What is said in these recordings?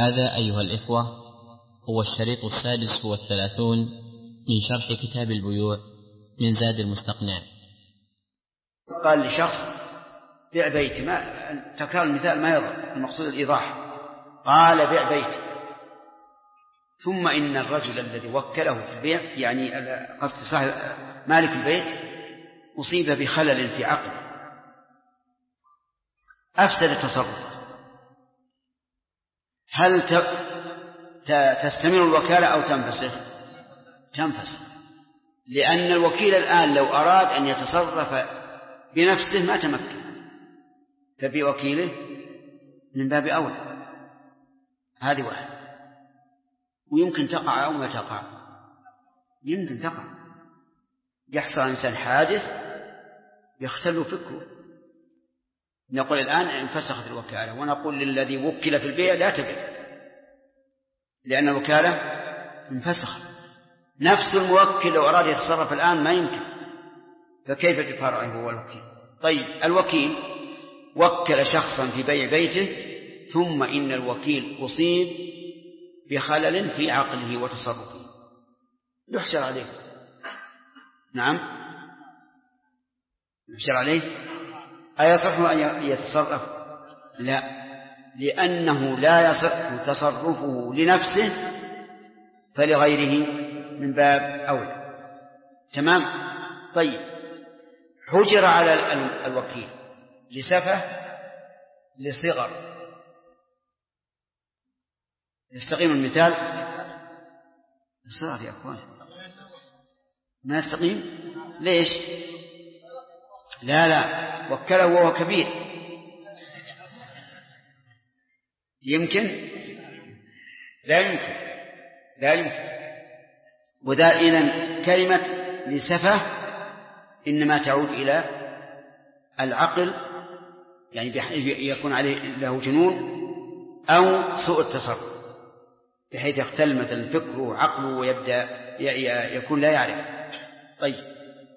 هذا أيها الإخوة هو الشريط 36 من شرح كتاب البيوع من زاد المستقنع. قال لشخص بيع بيتي، ما تكرار المثال ما يضر، المقصود الإيضاح. قال بيع بيتي، ثم إن الرجل الذي وكله في البيع، يعني قصد صاحب مالك البيت، أصيب بخلل في عقله أفسد التصرف. هل تستمر الوكالة أو تنفسخ؟ تنفسخ، لأن الوكيل الآن لو أراد أن يتصرف بنفسه ما تمكن، فبوكيله من باب أولى. هذه واحد. ويمكن تقع أو ما تقع، يمكن تقع. يحصل إنسان حادث يختل فكره، نقول الآن انفسخت الوكالة، ونقول للذي وكل في البيع لا تبيع، لأن الوكالة انفسخت. نفس الموكل لو أراد يتصرف الآن ما يمكن، فكيف بفرعه هو الوكيل؟ طيب، الوكيل وكل شخصا في بيع بيته، ثم إن الوكيل أصيب بخلل في عقله وتصرفه، يحشر عليه. نعم، يحشر عليه. أيصح أن يتصرف؟ لا، لأنه لا يصح تصرفه لنفسه، فلغيره من باب أولى. تمام. طيب، حجر على الوكيل لسفه، لصغر. يستقيم المثال؟ صار يا أخوان ما يستقيم. ليش؟ لا وكله وهو كبير، يمكن؟ لا يمكن. وذا إذن كلمة لسفه إنما تعود إلى العقل، يعني يكون عليه له جنون أو سوء التصرف، بحيث يختل مثلا فكره وعقله ويبدأ يكون لا يعرف. طيب،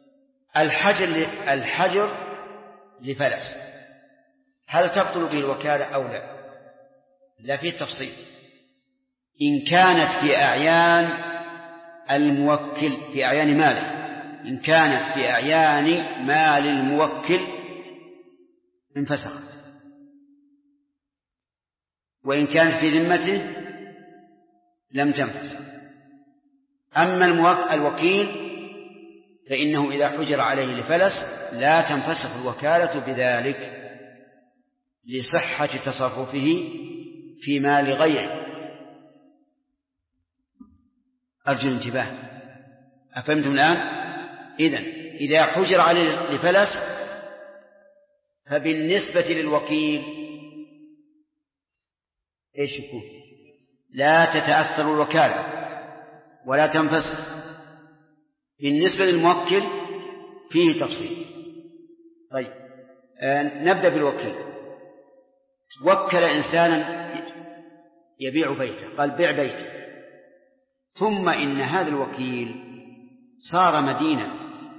الحجر لفلس، هل تبطل به الوكالة أو لا؟ لا، فيه تفصيل. إن كانت في أعيان الموكل، في أعيان ماله، إن كانت في أعيان مال الموكل انفسخت، وإن كانت في ذمته لم تنفسخ. أما الوكيل فإنه إذا حجر عليه لفلس لا تنفسخ الوكالة بذلك، لصحة تصرفه في مال غيره. أرجو الانتباه. أفهمتم الآن؟ إذا حجر عليه لفلس فبالنسبة للوكيل إيش يكون؟ لا تتأثر الوكالة ولا تنفسخ. بالنسبة للموكل فيه تفصيل. طيب، نبدأ بالوكيل. وكل إنسانا يبيع بيته، قال بيع بيته، ثم إن هذا الوكيل صار مدينا،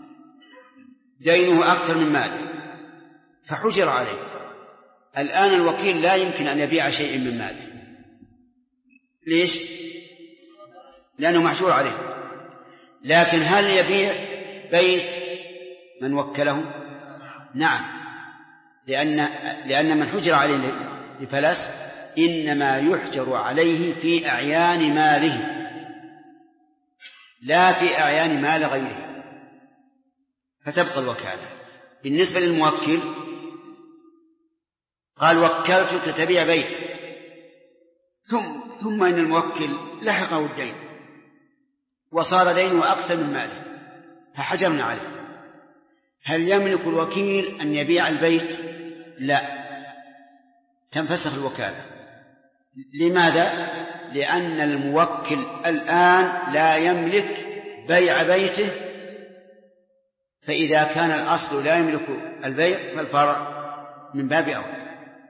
دينه أكثر من ماله، فحجر عليه. الآن الوكيل لا يمكن أن يبيع شيء من ماله. ليش؟ لأنه محجور عليه. لكن هل يبيع بيت من وكله؟ نعم، لأن من حجر عليه لفلس إنما يحجر عليه في أعيان ماله لا في أعيان مال غيره، فتبقى الوكالة. بالنسبة للموكل قال وكلتك تبيع بيت، ثم إن الموكل لحقه الدين وصار دينه أكثر من ماله فحجرنا عليه. هل يملك الوكيل أن يبيع البيت؟ لا، تنفسخ الوكالة. لماذا؟ لأن الموكل الآن لا يملك بيع بيته، فإذا كان الأصل لا يملك البيع فالفرع من باب أولى.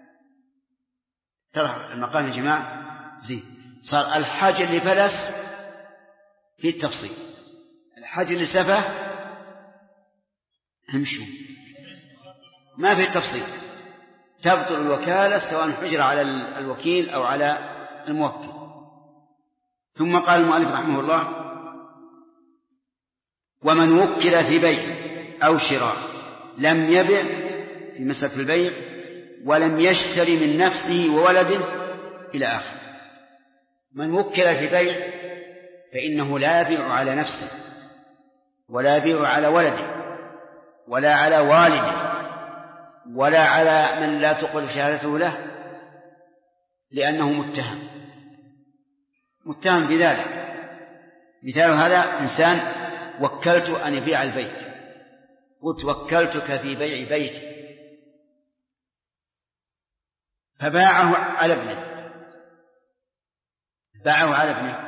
ترى المقام يا جماعة زين. صار الحجر لفلس في التفصيل، الحجر لسفه همشوا ما في التفصيل. تبطل الوكالة سواء حجر على الوكيل أو على الموكل. ثم قال المؤلف رحمه الله: ومن وكل في بيع أو شراء لم يبع في مسألة البيع ولم يشتري من نفسه وولده إلى آخر. من وكل في بيع فإنه لا يبيع على نفسه ولا يبيع على ولده ولا على والده ولا على من لا تقبل شهادته له، لأنه متهم بذلك. مثال هذا: إنسان وكلت أن يبيع البيت، قلت وكلتك في بيع بيتي، فباعه على ابنه،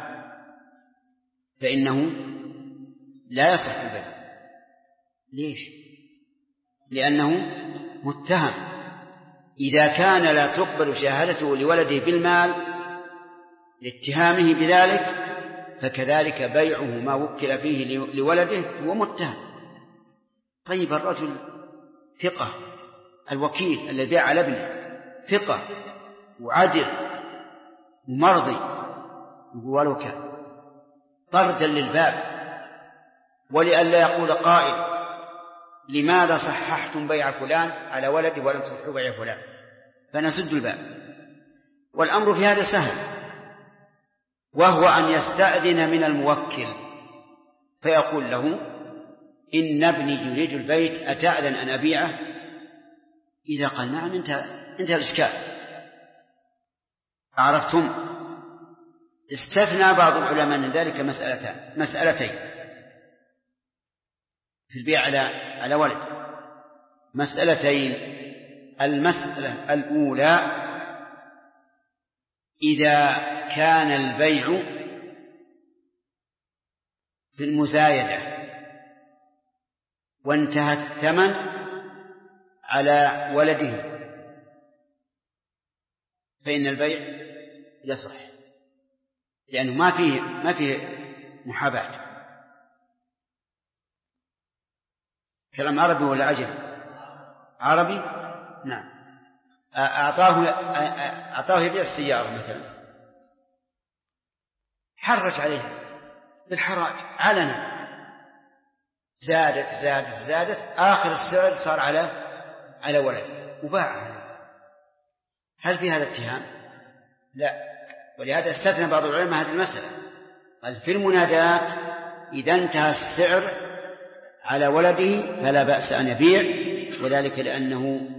فإنه لا يصح البيع. ليش؟ لأنه متهم. إذا كان لا تقبل شهادته لولده بالمال لاتهامه بذلك، فكذلك بيعه ما وكل فيه لولده هو متهم. طيب الرجل ثقة، الوكيل الذي باع على ابنه ثقة وعدل ومرضي، يقول ولك طردا للباب، ولئلا يقول قائل: لماذا صححتم بيع فلان على ولدي ولم تصححوا بيع فلان؟ فنسد الباب. والأمر في هذا سهل، وهو أن يستأذن من الموكل فيقول له: إن ابني يريد البيت، أتأذن أن أبيعه؟ إذا قال نعم انتهى الإشكال. عرفتم؟ استثنى بعض العلماء من ذلك مسألتين في البيع على ولد. مسألتين: المسألة الأولى: إذا كان البيع في المزايدة وانتهى الثمن على ولده، فإن البيع يصح، لأنه ما فيه محاباة. كلام عربي ولا عجمي؟ عربي. نعم. أعطاه يبيع السيارة مثلا، حرج عليها بالحراج علنا، زادت آخر السعر صار على ولد وباعها. هل في هذا اتهام؟ لا. ولهذا استثنى بعض العلماء هذه المسألة، قال في المنادات إذا انتهى السعر على ولده فلا بأس أن يبيع، وذلك لأنه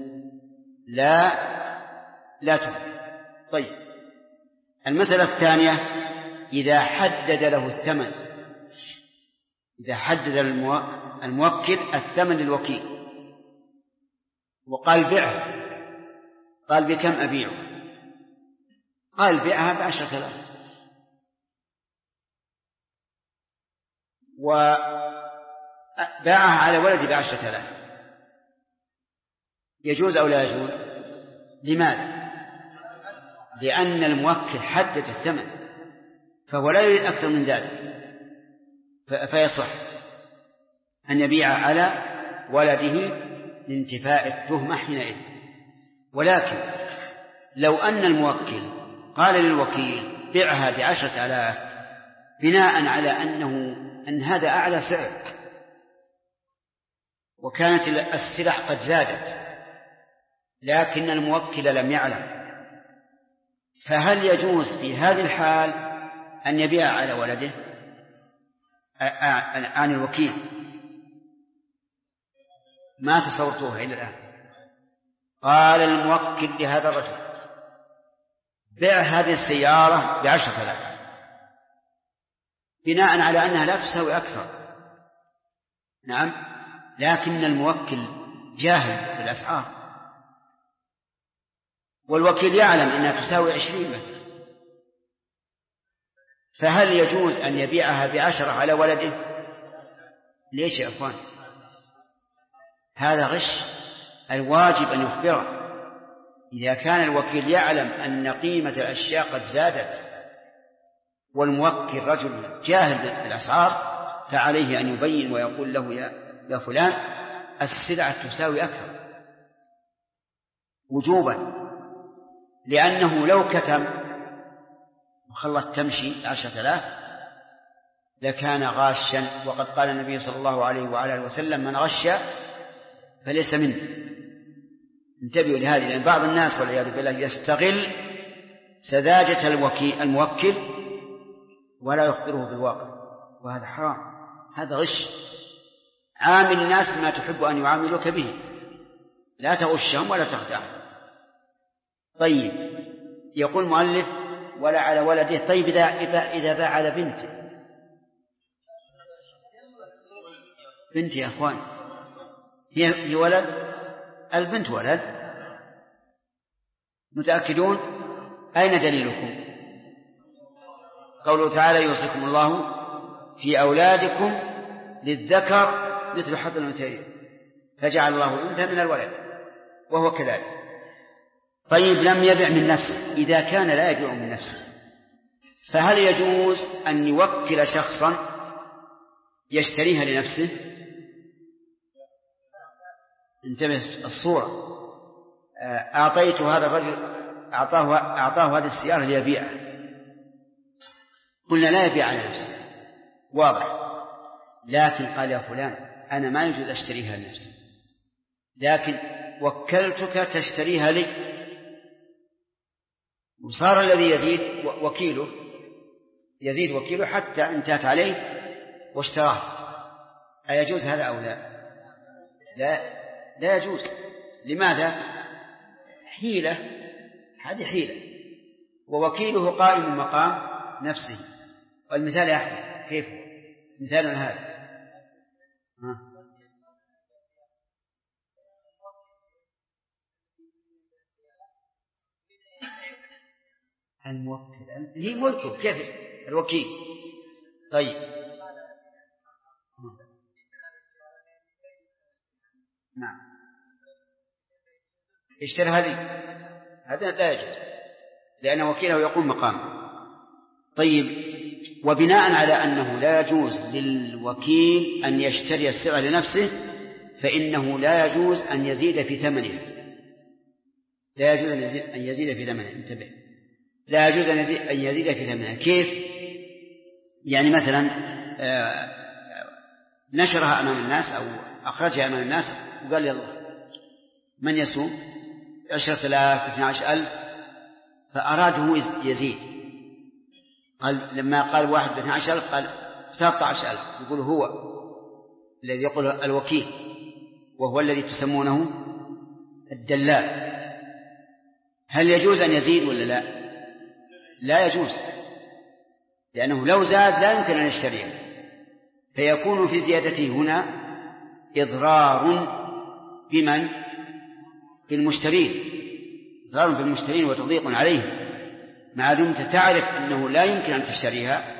لا تهم. طيب، المسألة الثانية: إذا حدد له الثمن، إذا حدد الموكل الثمن للوكيل وقال بعه، قال بكم أبيعه؟ قال بيعها ب10,000، وباعها على ولدي ب10,000، يجوز أو لا يجوز؟ لماذا؟ لأن الموكل حدد الثمن، فهو لا يريد أكثر من ذلك، فيصح أن يبيع على ولده لانتفاء التهمة حينئذ. ولكن لو أن الموكل قال للوكيل بيعها ب10,000 بناء على أن هذا أعلى سعر وكانت السلع قد زادت لكن الموكل لم يعلم، فهل يجوز في هذه الحال أن يبيع على ولده عن الوكيل؟ ما تصورتوها إلى الآن. قال الموكل لهذا الرجل بيع هذه السيارة ب10,000 بناء على أنها لا تساوي أكثر. نعم، لكن الموكل جاهل في الأسعار، والوكيل يعلم أنها تساوي 20 مثلا، فهل يجوز أن يبيعها ب10 على ولده؟ ليش يا أخوان؟ هذا غش. الواجب أن يخبره. إذا كان الوكيل يعلم أن قيمة الأشياء قد زادت والموكل رجل جاهل بالأسعار، فعليه أن يبين ويقول له يا فلان السلعة تساوي أكثر وجوبا، لأنه لو كتم وخلت تمشي 10,000 لكان غاشا. وقد قال النبي صلى الله عليه وعلى آله وسلم: من غش فليس منه. انتبهوا لهذه، لأن بعض الناس والعياذ بالله يستغل سذاجة الموكل ولا يخبره بالواقع، وهذا حرام، هذا غش. عامل الناس بما تحب أن يعاملوك به، لا تغشهم ولا تخدعهم. طيب، يقول المؤلف: ولا على ولده. طيب، إذا باع على بنته. بنتي يا أخوان، هي ولد، البنت ولد. متأكدون؟ أين دليلكم؟ قوله تعالى: يوصيكم الله في أولادكم للذكر مثل حظ الأنثيين، فجعل الله الأنثى من الولد وهو كذلك. طيب، لم يبع من نفسه. إذا كان لا يبيع من نفسه، فهل يجوز أن يوكل شخصا يشتريها لنفسه؟ انتبه الصورة. أعطيت هذا الرجل، أعطاه هذه السيارة ليبيعها، قلنا لا يبيع على نفسه، واضح. لكن قال: يا فلان، أنا ما يجوز أشتريها لنفسي، لكن وكلتك تشتريها لي. وصار الذي يزيد وكيله حتى انتهت عليه واشتراه. أيجوز هذا أو لا؟ لا يجوز. لماذا؟ حيلة، هذه حيلة، ووكيله قائم مقام نفسه. والمثال يا أحمد كيف مثالنا هذا؟ الموكل هي ملكه، كيف الوكيل؟ طيب، نعم، اشترها لي، هذا لا يجوز، لأن وكيله يقوم مقامه. طيب، وبناء على أنه لا يجوز للوكيل أن يشتري السلعة لنفسه، فإنه لا يجوز أن يزيد في ثمنها. لا يجوز أن يزيد في ثمنها. انتبه، لا يجوز أن يزيد في ثمنها. كيف؟ يعني مثلا نشرها أمام الناس أو أخرجها أمام الناس وقال: يلا من يسوم 10,000 12,000، فأراده يزيد. قال لما قال واحد ب12,000 قال 13,000، يقول هو الذي يقول الوكيل، وهو الذي تسمونه الدلال. هل يجوز أن يزيد ولا لا؟ لا يجوز، لأنه لو زاد لا يمكن أن يشتريه، فيكون في زيادته هنا إضرار بمن؟ بالمشترين، إضرار بالمشترين وتضييق عليهم. ما دمت تعرف أنه لا يمكن أن تشتريها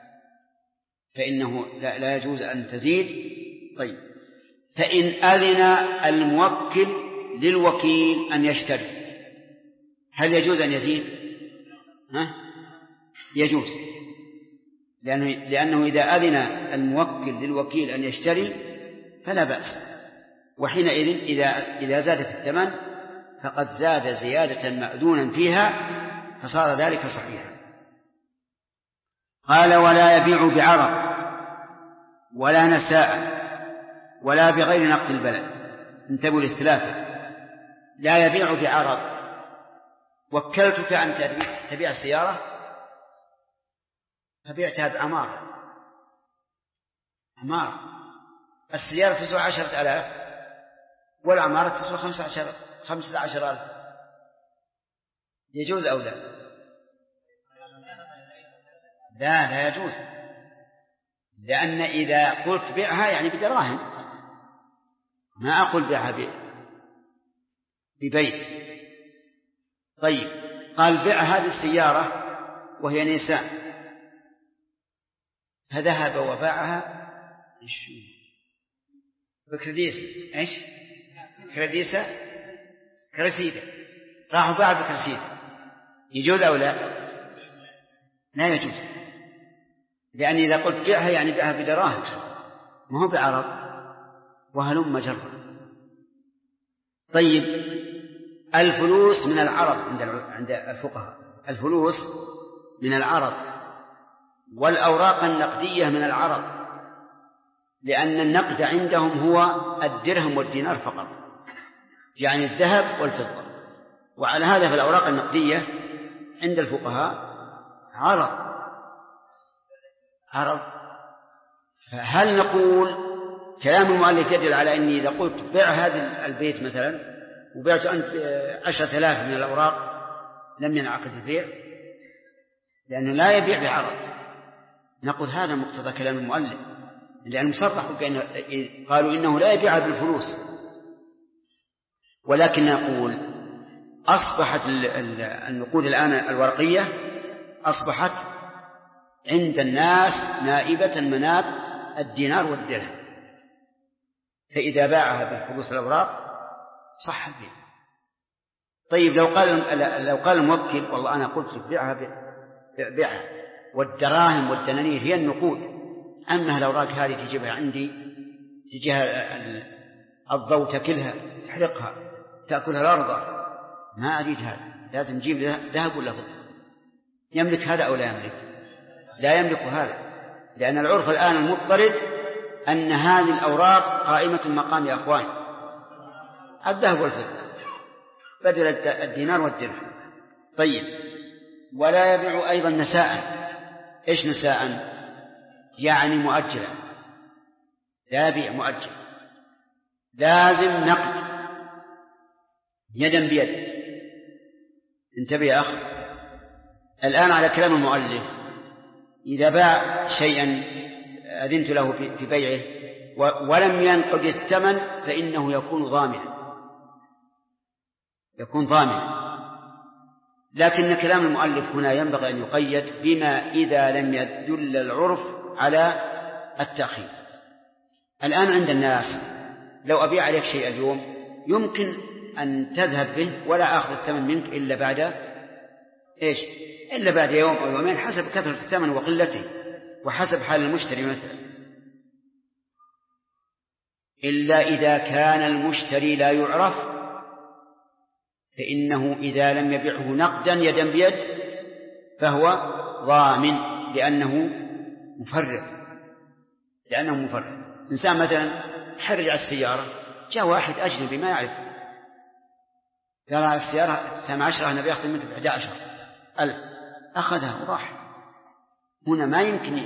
فإنه لا يجوز أن تزيد. طيب، فإن أذن الموكل للوكيل أن يشتري، هل يجوز أن يزيد؟ يجوز، لأنه إذا أذن الموكل للوكيل أن يشتري فلا بأس. وحينئذ إذا زاد في الثمن فقد زاد زيادة مأذونا فيها، فصار ذلك صحيحا. قال: ولا يبيع بعرض ولا نساء ولا بغير نقد البلد. انتبهوا للثلاثة. لا يبيع بعرض، وكلتك أن تبيع السيارة فبيعتها بعمار. السيارة تسوى 10,000 والعمارة تسوى 15,000. يجوز أو لا؟ لا يجوز، لأن إذا قلت بيعها يعني بدراهم، ما أقول بيعها ببيت. طيب، قال: بيع هذه السيارة وهي نيسان، فذهب وباعها بكريديسة. إيش كرسيدة، راح وباع بكرسيدة. يجوز أو لا؟ لا يجوز، لأن إذا قلت بيعها يعني بيعها بدراهم، ما هو بعرض، وهلم جرا. طيب، الفلوس من العرض عند الفقهاء. الفلوس من العرض، والأوراق النقدية من العرض، لأن النقد عندهم هو الدرهم والدينار فقط، يعني الذهب والفضة. وعلى هذا فالأوراق النقدية عند الفقهاء عرض. فهل نقول كلام المؤلف يدل على أني إذا قلت بيع هذا البيت مثلا وبيعت أنت 10,000 من الأوراق لم ينعقد البيع، لأنه لا يبيع بعرض؟ نقول هذا مقتضى كلام المؤلف، لأن المصرح قالوا إنه لا يبيع بالفلوس. ولكن نقول أصبحت النقود الآن الورقية أصبحت عند الناس نائبة مناب الدينار والدرهم، فإذا باعها بالفلوس الأوراق صح البيع. طيب لو قال الموكل والله أنا قلت بيعها والدراهم والدنانير هي النقود، أما الأوراق هذه تجيبها عندي، تجيها الضوء تاكلها تحرقها تأكلها الأرض، ما أريد هذا، لازم نجيب ذهب ولا فضة. يملك هذا أو لا يملك؟ لا يملك هذا، لأن العرف الآن المضطرد أن هذه الأوراق قائمة مقام يا أخوان الذهب والفضة بدل الدينار والدرهم. طيب ولا يبيع أيضا نساء. إيش نساء؟ يعني مؤجلا، لا يبيع مؤجل، لازم نقد يدا بيد. انتبه يا أخ، الآن على كلام المؤلف إذا باع شيئا أذنت له في بيعه ولم ينقض الثمن فإنه يكون ضامنا. لكن كلام المؤلف هنا ينبغي أن يقيد بما إذا لم يدل العرف على التأخير. الآن عند الناس لو أبيع عليك شيء اليوم يمكن أن تذهب به ولا أخذ الثمن منك إلا بعد يوم أو يومين حسب كثرة الثمن وقلته وحسب حال المشتري مثلا، إلا إذا كان المشتري لا يعرف فإنه إذا لم يبيعه نقدا يدا بيد فهو ضامن لأنه مفرط. إنسان مثلا حرج على السيارة، جاء واحد أجنبي ما يعرف، قال على السيارة 10 أنا بيأخذ منك 11,000، أخذها وراح. هنا ما يمكن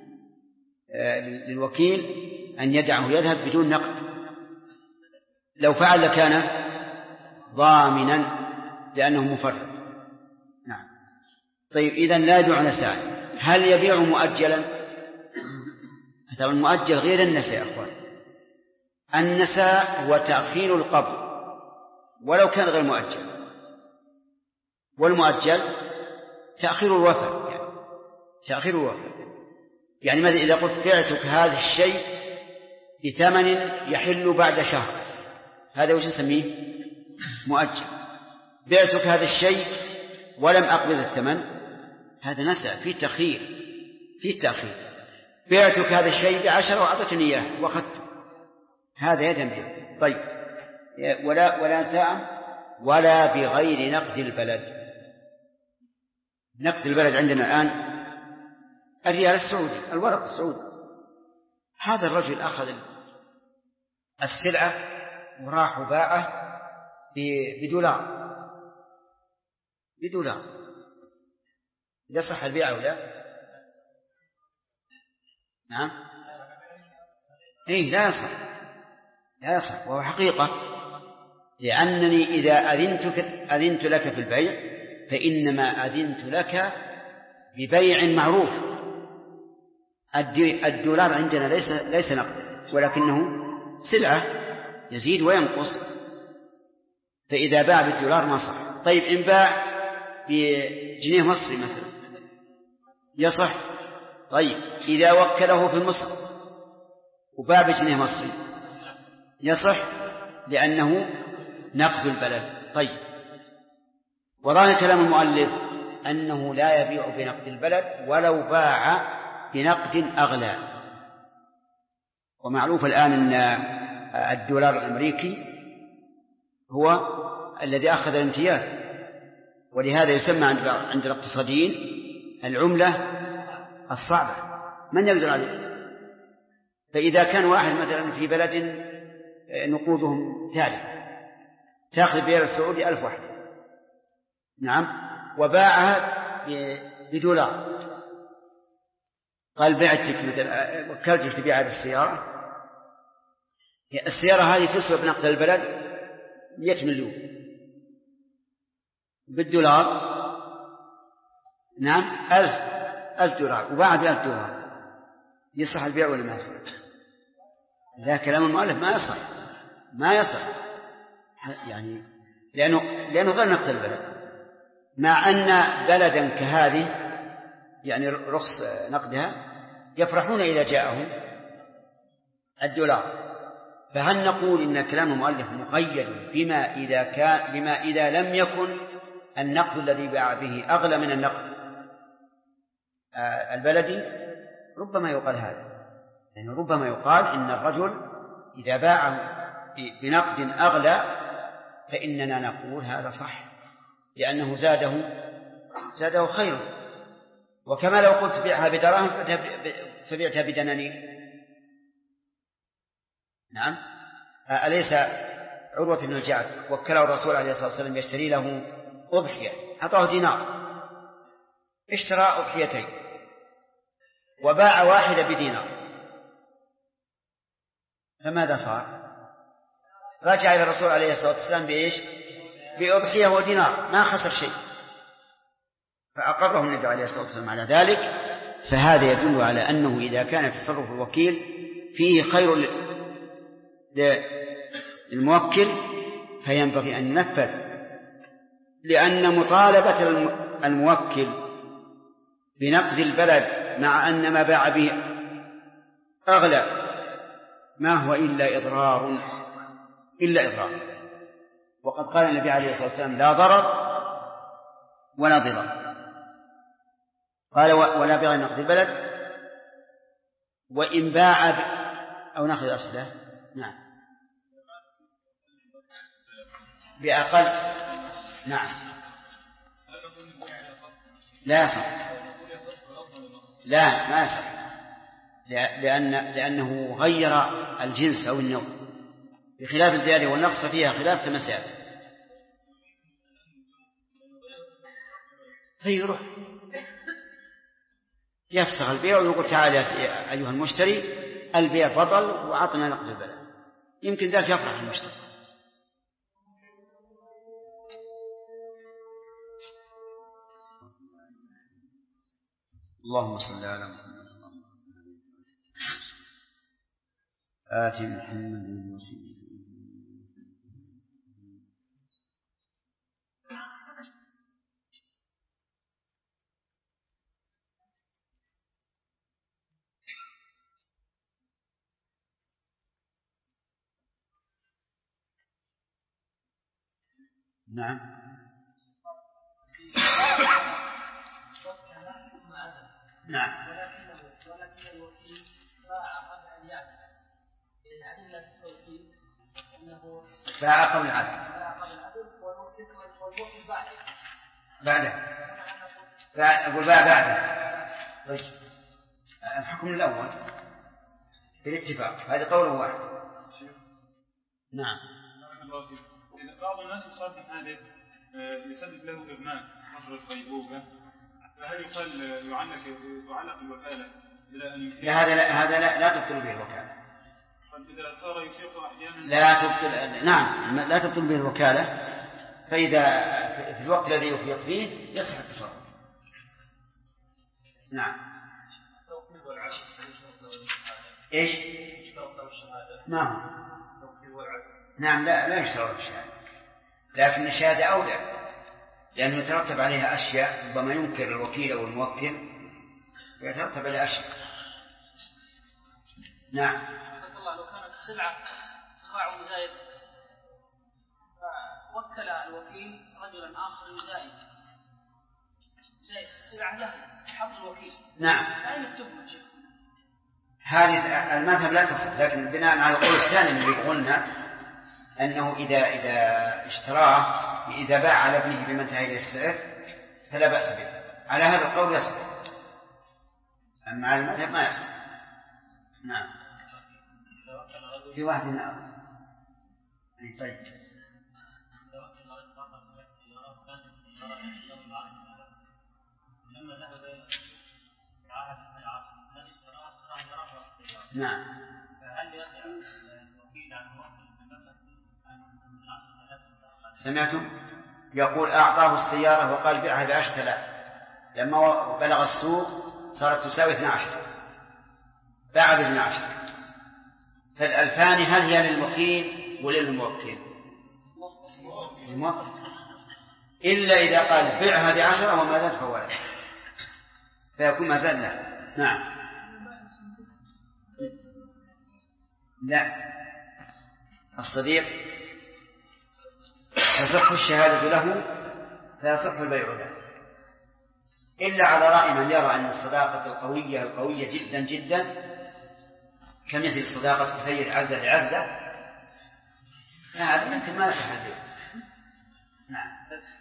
للوكيل أن يدعه يذهب بدون نقد، لو فعل لكان ضامنا لأنه مفرط. نعم. طيب إذن لا يبيع نساء. هل يبيع مؤجلا؟ هذا المؤجل غير النساء يا أخوان. النساء هو تأخير القبض ولو كان غير مؤجل، والمؤجل تأخير الوفاء، يعني مثلا إذا قلت بعتك هذا الشيء بثمن يحل بعد شهر، هذا وش نسميه؟ مؤجل. بعتك هذا الشيء ولم أقبض الثمن، هذا نسأ في تأخير. بعتك هذا الشيء ب10 وأعطتني إياه وأخذته، هذا يدم به. طيب ولا نساء ولا بغير نقد البلد. نقد البلد عندنا الآن الريال السعودي، الورق السعودي. هذا الرجل أخذ السلعة وراح وباعه بدولار، يصح البيع أو لا؟ نعم. لا يصح وهو حقيقة، لأنني إذا أذنت لك في البيع فإنما أذنت لك ببيع معروف. الدولار عندنا ليس نقد ولكنه سلعة يزيد وينقص، فإذا باع بالدولار ما صح. طيب إن باع بجنيه مصري مثلا يصح. طيب إذا وكله في مصر وباع بجنيه مصري يصح لأنه نقد البلد. طيب وظاهر كلام المؤلف أنه لا يبيع بنقد البلد ولو باع بنقد أغلى. ومعروف الآن أن الدولار الأمريكي هو الذي أخذ الامتياز، ولهذا يسمى عند الاقتصاديين العملة الصعبة من يقدر عليه؟ فإذا كان واحد مثلا في بلد نقودهم تالي تأخذ بالريال السعودي 1000 واحدة، نعم، وباعها بدولار، قال بعتك مثلا وكلتك تبيع هذه السيارة هذه تسوى بنقد البلد 100 مليون بالدولار، نعم، 1000 دولار، وباع ب1000 دولار، يصح البيع ولا ما يصح؟ لا، كلام المؤلف ما يصح يعني لأنه غير نقد البلد، مع أن بلدا كهذه يعني رخص نقدها يفرحون إذا جاءهم الدولار. فهل نقول إن كلام المؤلف مقيد بما إذا لم يكن النقد الذي باع به أغلى من النقد البلدي؟ ربما يقال هذا، يعني ربما يقال إن الرجل إذا باع بنقد أغلى فإننا نقول هذا صح، لأنه زاده خير. وكما لو قلت بيعها بدراهم فبيعتها بدنانير. نعم، أليس عروة بن الجعد وكله الرسول عليه الصلاة والسلام يشتري له أضحية، أعطاه دينار، اشترى أضحيتين وباع واحدة بدينار، فماذا صار؟ رجع إلى الرسول عليه الصلاة والسلام بإيش؟ بأضحية ودينار، ما خسر شيء، فأقره النبي عليه الصلاة والسلام على ذلك. فهذا يدل على أنه إذا كان تصرف الوكيل فيه خير للموكل فينبغي أن ينفذ، لأن مطالبة الموكل بنقد البلد مع أن ما باع به أغلى ما هو إلا إضرار. وقد قال النبي عليه الصلاة والسلام لا ضرر ولا ضرار، قال ولا بغير نقد البلد وإن باع أو ناخذ أصله، نعم، بأقل، نعم، لا يصح، لا ما يصح، لأنه غير الجنس أو النوع، بخلاف الزيادة والنقص ففيها خلاف كما سيأتي. فيروح يفسخ البيع ويقول تعال يا أيها المشتري البيع فضل وعطنا نقد البلد، يمكن ذلك يفرح المشتري. اللهم صل على محمد آتِ محمد الوسيلة. نعم، نعم، ولكن الوكيل باع قبل أن يعزل، الأدلة التوكيل أنه باع قبل العزل والوكيل بعده أقول بعده. الحكم الأول بالاتفاق، هذا قول واحد. نعم، بعض الناس يصاب هذا يسبب له إغماء فترة غيبوبة، فهل يقال يعلق الوكالة إلى أن يمكن؟ هذا لا تبطل به الوكالة. إذا صار يفيق أحيانا لا تبطل، نعم، لا تبطل به الوكالة، فإذا في الوقت الذي يفيق فيه يصح التصرف. نعم، إيش؟ نعم، لا يشترط الشهادة، لكن الشهادة أولى، لأنه يترتب عليها أشياء ربما ينكر الوكيل أو الموكل ويترتب عليها أشياء. نعم، لو كانت السلعة تباع مزايد فوكل الوكيل رجلا آخر يزايد السلعة له حق الوكيل. نعم، أين التهمة شيخ؟ هذه المذهب لا تصح، لكن بناء على القول الثاني اللي قلنا أنه إذا اشتراه إذا باع على ابنه بمنتهى السعر فلا بأس به، على هذا القول يصح. أما على المذهب ما يصح. نعم. في واحد من طيب. نعم. سمعتم يقول أعطاه السيارة وقال بيعها ب10,000، لما بلغ السوق صارت تساوي 12، باع ب12، فالألفان هل هي للوكيل ولا للموكل؟ الموكل، إلا إذا قال بيعها ب10 وما زاد فهو له، فيكون ما زاد له. نعم. لا، الصديق تصح الشهادة له فيصح البيع له، إلا على رأي من يرى أن الصداقة القوية جدا جدا كمثل صداقة كثير عزة لعزة، هذا يمكن ما يصح البيع. نعم.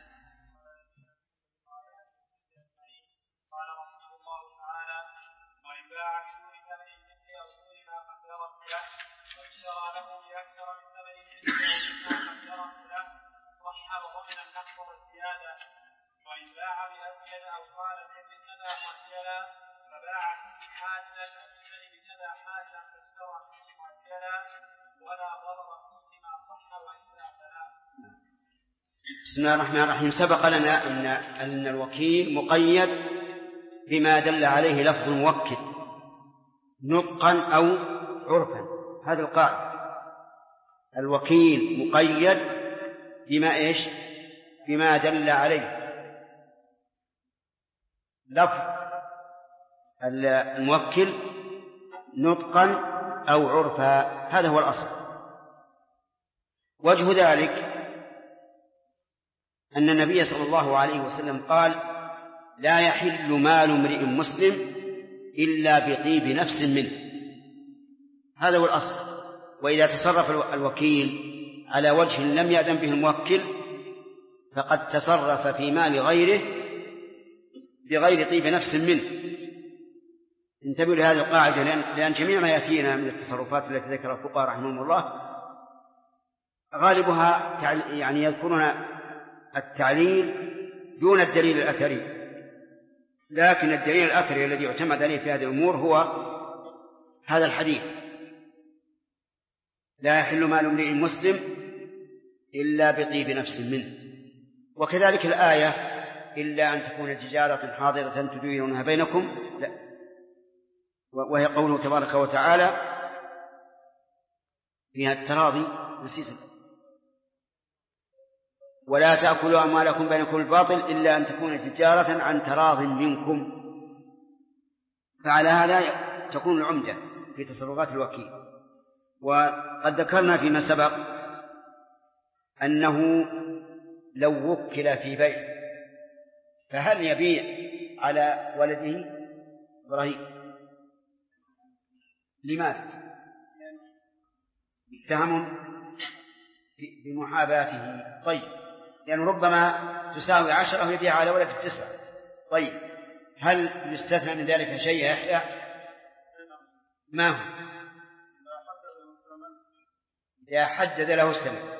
وإن باع بأبين أو قال بكذا مؤجلا فباع فيه حاجا الأبين بكذا حاجا فاشترى فيه مؤجلا ولا ضرر فيه ما صح وإلا فلا. بسم الله الرحمن الرحيم. سبق لنا أن الوكيل مقيد بما دل عليه لفظ الموكل نطقا أو عرفا. هذا القاعدة، الوكيل مقيد بما دل عليه لفظ الموكل نطقا أو عرفا، هذا هو الأصل. وجه ذلك أن النبي صلى الله عليه وسلم قال: لا يحل مال امرئ مسلم إلا بطيب نفس منه. هذا هو الأصل. وإذا تصرف الوكيل على وجه لم يأذن به الموكل فقد تصرف في مال غيره بغير طيب نفس منه. انتبهوا لهذه القاعدة، لأن جميع ما يأتينا من التصرفات التي ذكر الفقهاء رحمهم الله غالبها يعني يذكرون التعليل دون الدليل الأثري، لكن الدليل الأثري الذي يعتمد عليه في هذه الأمور هو هذا الحديث: لا يحل مال امرئ مسلم إلا بطيب نفس منه. وكذلك الآية: إلا أن تكون تجارة حاضرة تديرونها بينكم، لا. وهي قوله تبارك وتعالى فيها التراضي، نسيت: ولا تأكلوا أموالكم بينكم الباطل إلا أن تكون تجارة عن تراض منكم. فعلى هذا تكون العمدة في تصرفات الوكيل. وقد ذكرنا فيما سبق أنه لو وكل في بيع فهل يبيع على ولده إبراهيم؟ لماذا؟ اتهم بمحاباته. طيب، لأنه ربما تساوي 10 ويبيع على ولد 9. طيب، هل يستثنى من ذلك شيء يا يحيى؟ ما هو؟ إذا حدد له الثمن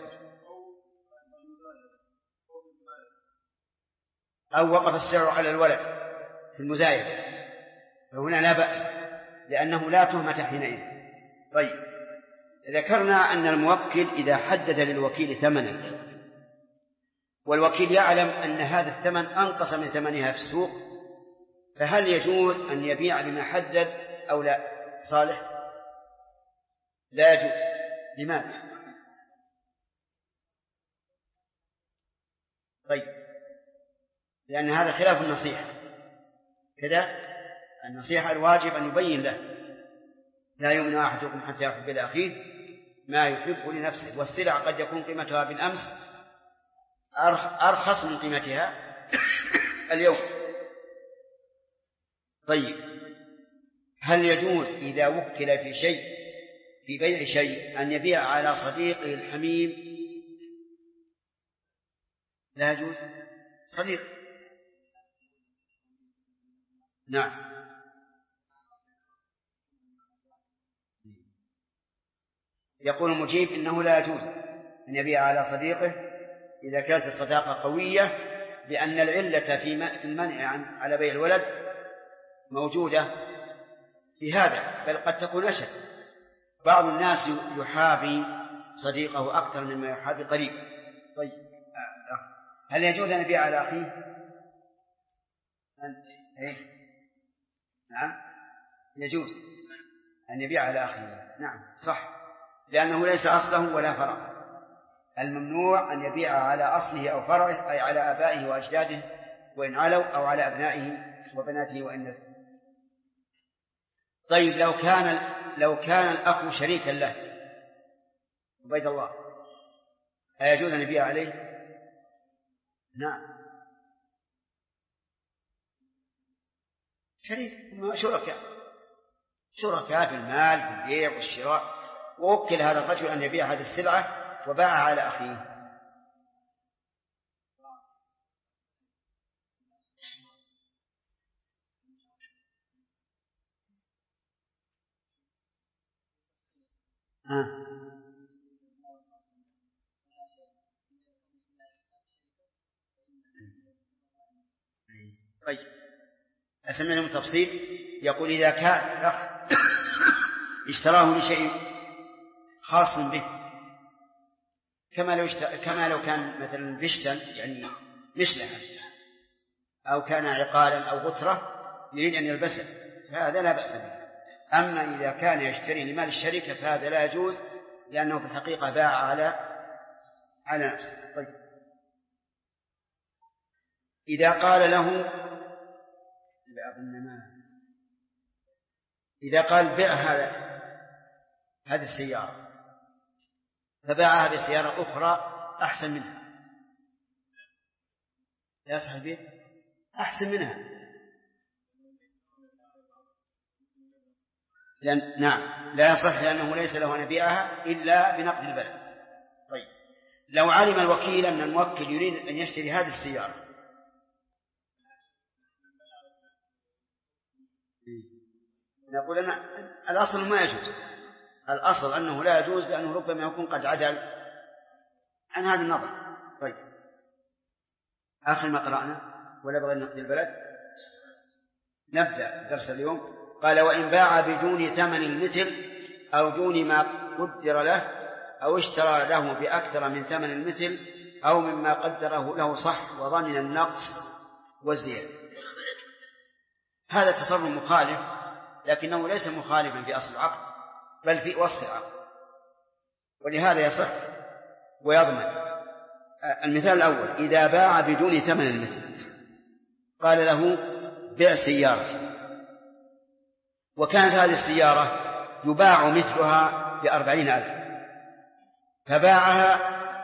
أو وقف السعر على الولد في المزايدة فهنا لا بأس، لأنه لا تهمة حينئذ. طيب، ذكرنا أن الموكل إذا حدد للوكيل ثمنا والوكيل يعلم أن هذا الثمن أنقص من ثمنها في السوق، فهل يجوز أن يبيع بما حدد أو لا؟ صالح؟ لا يجوز. لماذا؟ طيب، لأن هذا خلاف النصيحة. كذا النصيحة الواجب أن يبين له: لا يؤمن أحدكم حتى يحب لأخيه ما يحب لنفسه. والسلع قد يكون قيمتها بالأمس أرخص من قيمتها اليوم. طيب، هل يجوز إذا وكل في شيء في بيع شيء أن يبيع على صديقه الحميم؟ لا يجوز. صديق، نعم، يقول المجيب إنه لا يجوز أن يبيع على صديقه إذا كانت الصداقة قوية، لأن العلة في المنع على بيع الولد موجودة في هذا، بل قد تكون أشد. بعض الناس يحابي صديقه أكثر مما يحابي قريب. طيب هل يجوز أن يبيع على أخيه؟ نعم يجوز أن يبيع على أخيه، نعم صح، لأنه ليس أصله ولا فرع. الممنوع أن يبيع على أصله أو فرعه، أي على آبائه وأجداده وإن علوا، أو على أبنائه وبناته وإن نزلوا. طيب لو كان الأخ شريكا له عبيد الله، أيجوز أن يبيع عليه؟ نعم شريك، شركاء في المال في البيع والشراء، ووكل هذا الرجل أن يبيع هذه السلعة وباعها على أخيه. طيب أسمع لهم تفصيل. يقول إذا كان الأخ اشتراه لشيء خاص به، كما لو كان مثلا بشتا يعني مثلها، أو كان عقالا أو غترة يريد أن يلبسه، فهذا لا بأس به. أما إذا كان يشتري لمال الشركة فهذا لا يجوز، لأنه في الحقيقة باع على نفسه. طيب إذا قال له إذا قال بيع هذه السيارة، فباعها بسيارة أخرى أحسن منها، لا يصح البيع أحسن منها، نعم لا يصح، لأنه ليس له أن يبيعها إلا بنقد البلد. طيب لو علم الوكيل أن الموكل يريد أن يشتري هذه السيارة، نقول أنا الأصل ما يجوز، الأصل أنه لا يجوز، لأنه ربما يكون قد عدل عن هذا النظر. طيب آخر ما قرأنا ولا بغي نقضي البلد، نبدأ درس اليوم. قال وإن باع بدون ثمن المثل أو دون ما قدر له، أو اشترى له بأكثر من ثمن المثل أو مما قدره له صح وضمن النقص والزيادة. هذا تصرف مخالف، لكنه ليس مخالفا في أصل العقد بل في وصف العقد، ولهذا يصح ويضمن. المثال الأول إذا باع بدون ثمن المثل، قال له بيع سيارة، وكانت هذه السيارة يباع مثلها ب40,000، فباعها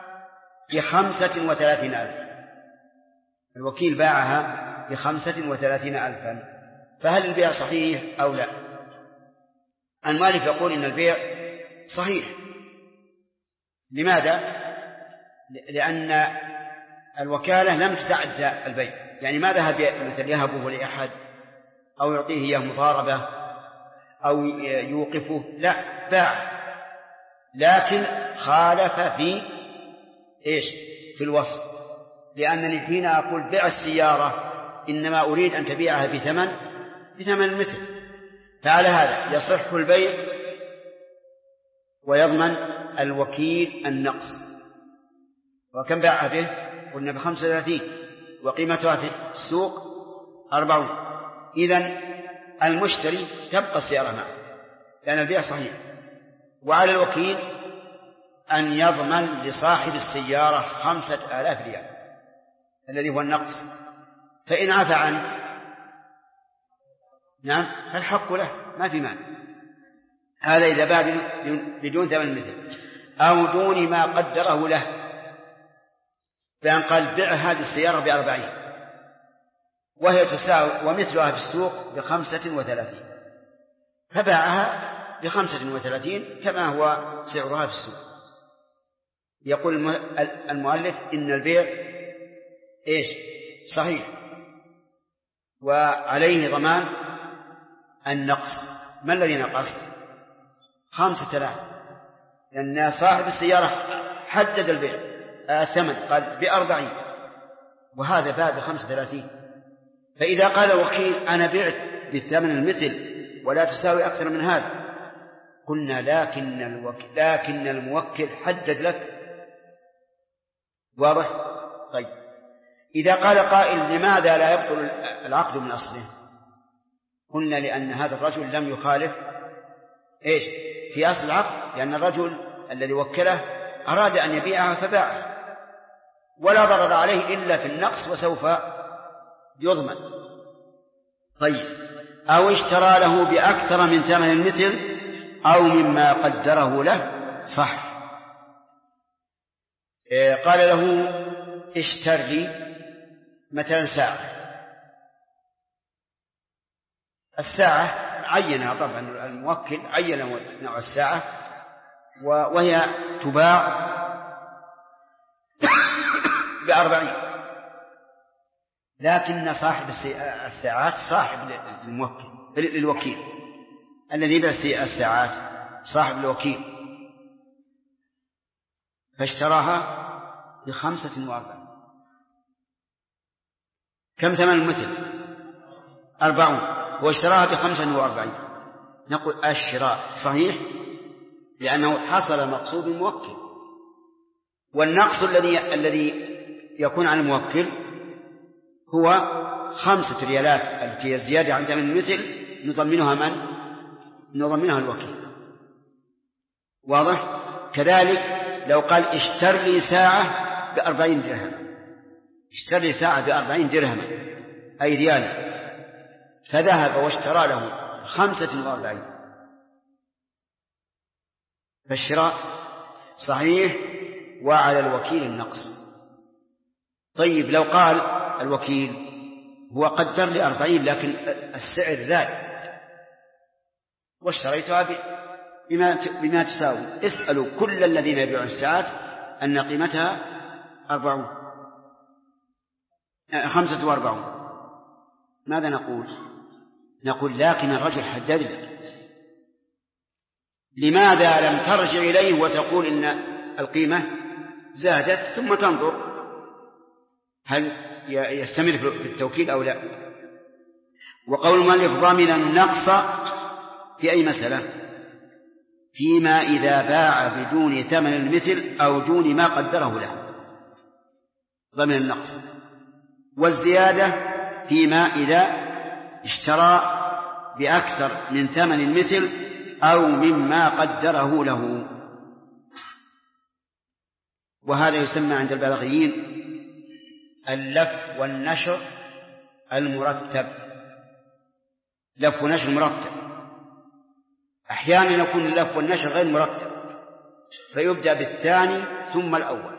ب35,000، الوكيل باعها ب35,000، فهل البيع صحيح أو لا؟ المؤلف يقول إن البيع صحيح. لماذا؟ لأن الوكالة لم تتعدى البيع، يعني ما ذهب مثل يهبه لأحد أو يعطيه إياه مضاربة أو يوقفه، لا، باع، لكن خالف في إيش؟ في الوصف، لأنني حين أقول بيع السيارة إنما أريد أن تبيعها بثمن المثل، فعلى هذا يصح البيع ويضمن الوكيل النقص. وكم باعها به؟ قلنا ب35، وقيمتها في السوق 40. إذن المشتري تبقى السيارة معه لأن البيع صحيح، وعلى الوكيل أن يضمن لصاحب السيارة 5,000 ريال الذي هو النقص، فإن عفى عنه نعم فالحق له، ما في مانع. هذا إذا باع بدون ثمن المثل أو دون ما قدره له، بأن قال بيع هذه السيارة ب40 وهي تساوي ومثلها في السوق ب35، فباعها ب35 كما هو سعرها في السوق. يقول المؤلف إن البيع إيش؟ صحيح، وعليه ضمان النقص. ما الذي نقص؟ 5,000، لأن صاحب السيارة حدد البيع الثمن قال ب40 وهذا باع ب35. فإذا قال الوكيل أنا بعت بالثمن المثل ولا تساوي أكثر من هذا، قلنا لكن الموكل حدد لك. واضح؟ طيب إذا قال قائل لماذا لا يبطل العقد من أصله؟ قلنا لأن هذا الرجل لم يخالف إيش في أصل العقد، لأن الرجل الذي وكله أراد أن يبيعها فباعها ولا ضرر عليه إلا في النقص وسوف يضمن. طيب أو اشترى له بأكثر من ثمن المثل أو مما قدره له صح. قال له اشتر لي مثلا ساعة، الساعة عينها طبعا الموكل عين نوع الساعة وهي تباع ب40، لكن صاحب الساعات صاحب للوكيل الذي يبيع الساعات صاحب الوكيل، فاشتراها ب45. كم ثمن المثل؟ 40 واشتراها ب45. نقول الشراء صحيح لأنه حصل مقصود الموكل، والنقص الذي يكون عن الموكل هو 5 ريالات التي هي الزيادة عن ثمن المثل نضمنها من؟ نضمنها الوكيل. واضح؟ كذلك لو قال اشتر لي ساعة ب40 درهم، اشتر لي ساعة ب40 درهم أي ريال، فذهب واشترى له 45، فالشراء صحيح وعلى الوكيل النقص. طيب لو قال الوكيل هو قدر لي 40 لكن السعر زاد واشتريتها بما تساوي، اسألوا كل الذين يبيعون الساعات أن قيمتها 45. ماذا نقول؟ نقول لكن الرجل حدد لك، لماذا لم ترجع إليه وتقول إن القيمة زادت ثم تنظر هل يستمر في التوكيل أو لا؟ وقول المؤلف ضمن النقص في أي مسألة؟ فيما إذا باع بدون ثمن المثل أو دون ما قدره له ضمن النقص، والزيادة فيما إذا اشترى بأكثر من ثمن المثل أو مما قدره له. وهذا يسمى عند البلاغيين اللف والنشر المرتب. لف ونشر مرتب، أحيانا يكون اللف والنشر غير مرتب فيبدأ بالثاني ثم الأول.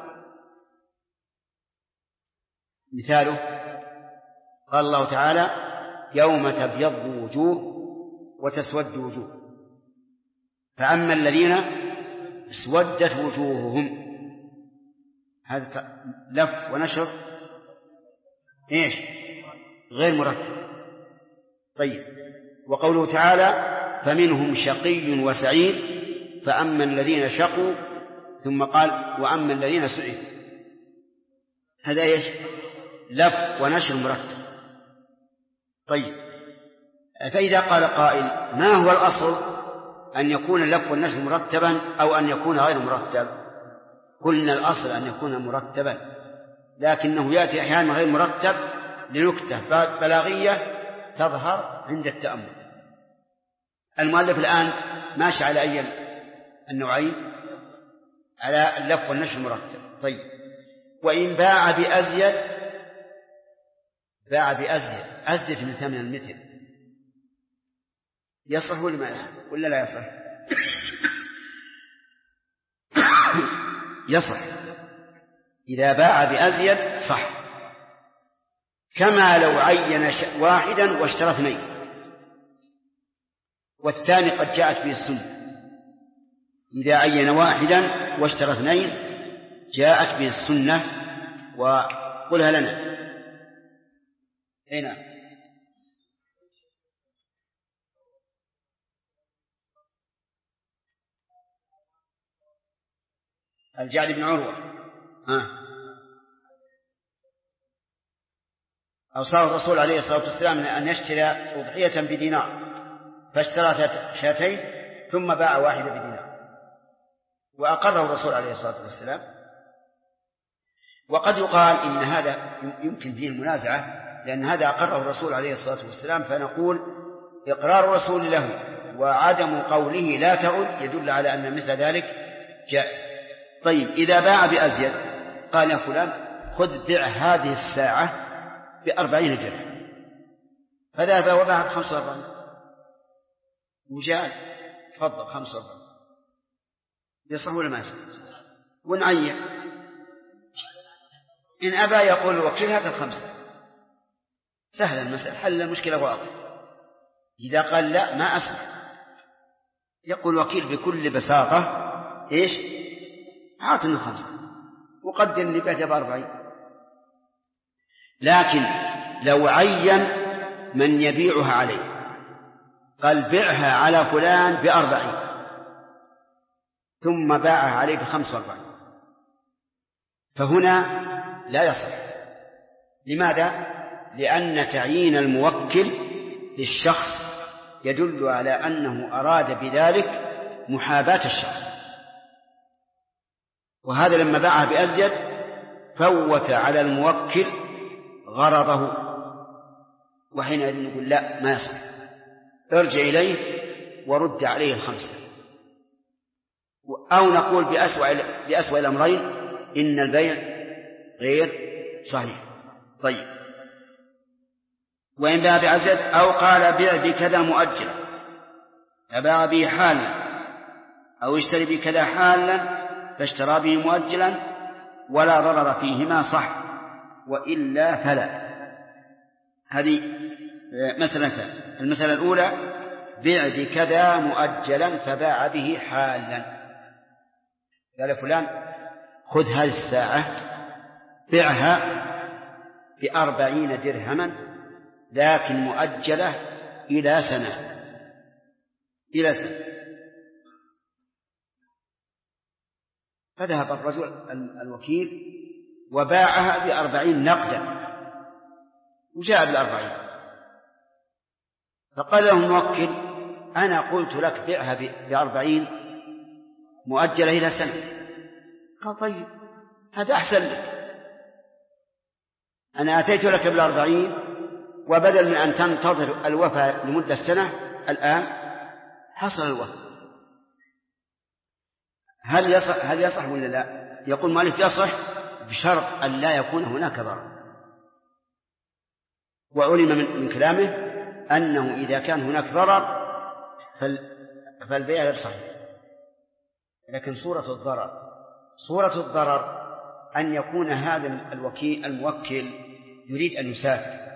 مثاله قال الله تعالى يوم تبيض وجوه وتسود وجوه، فأما الذين اسودت وجوههم، هذا لف ونشر ايش غير مرتب. طيب وقوله تعالى فمنهم شقي وسعيد، فأما الذين شقوا ثم قال وأما الذين سعدوا، هذا ايش لف ونشر مرتب. طيب فإذا قال قائل ما هو الأصل أن يكون اللف والنشر مرتبا أو أن يكون غير مرتب؟ قلنا الأصل أن يكون مرتبا، لكنه يأتي أحيانا غير مرتب لنكتة بلاغية تظهر عند التأمل. المؤلف الآن ماشي على أي النوعين؟ على اللف والنشر مرتب. طيب وإن باع بأزيد من ثمن المثل يصح ولا ما يصح ولا لا يصح؟ يصح إذا باع بأزيد صح، كما لو عين واحدا واشترى 2 والثاني قد جاءت به السنة. إذا عين واحدا واشترى 2 جاءت به السنة، وقلها لنا هنا. الجعد بن عروة أوصاه الرسول عليه الصلاة والسلام أن يشتري أضحية بدينار، فاشترى شاتين ثم باع واحدة بدينار، وأقره الرسول عليه الصلاة والسلام. وقد يقال إن هذا يمكن فيه المنازعة، لأن هذا أقره الرسول عليه الصلاة والسلام، فنقول إقرار الرسول له وعدم قوله لا تعد يدل على أن مثل ذلك جائز. طيب إذا باع بأزيد، قال يا فلان خذ بيع هذه الساعة ب40 درهم، فذهب وباع ب45 وجاء تفضل 45، يصح ولا ما يصح؟ ونعين إن أبى يقول الوكيل هذا 5، سهل المسألة، حل المشكلة واضح. إذا قال لا ما أسمح، يقول الوكيل بكل بساطة إيش؟ أعطني 5 وقدم لي بعد ب40. لكن لو عين من يبيعها عليه، قال بيعها على فلان ب40 ثم باعها عليه ب45، فهنا لا يصح. لماذا؟ لأن تعيين الموكل للشخص يدل على أنه أراد بذلك محاباة الشخص، وهذا لما باعها بأزيد فوت على الموكل غرضه، وحينئذ نقول لا ما يصح، ارجع إليه ورد عليه 5. أو نقول بأسوأ الأمرين إن البيع غير صحيح. طيب وإن باع بعزد أو قال بيع بكذا مؤجلا، فباع به حالا، أو اشتري بكذا حالا فاشترى به مؤجلا ولا ضرر فيهما صح، وإلا فلا. هذه مسألتان. المسألة الأولى بيع بكذا مؤجلا فباع به حالا، قال فلان خذ هذه الساعة بيعها ب40 درهما لكن مؤجلة إلى سنة، فذهب الرجل الوكيل وباعها ب40 نقدا وجاء ب40، فقال له الموكل أنا قلت لك بيعها ب40 مؤجلة إلى سنة. قال طيب هذا أحسن لك، أنا أتيت لك ب40 وبدل من أن تنتظر الوفاء لمدة سنة الآن حصل الوفاء. هل يصح ولا لا؟ يقول مالك يصح بشرط أن لا يكون هناك ضرر. وعلم من كلامه أنه إذا كان هناك ضرر فالبيع غير صحيح. لكن صورة الضرر أن يكون هذا الموكل يريد أن يسافر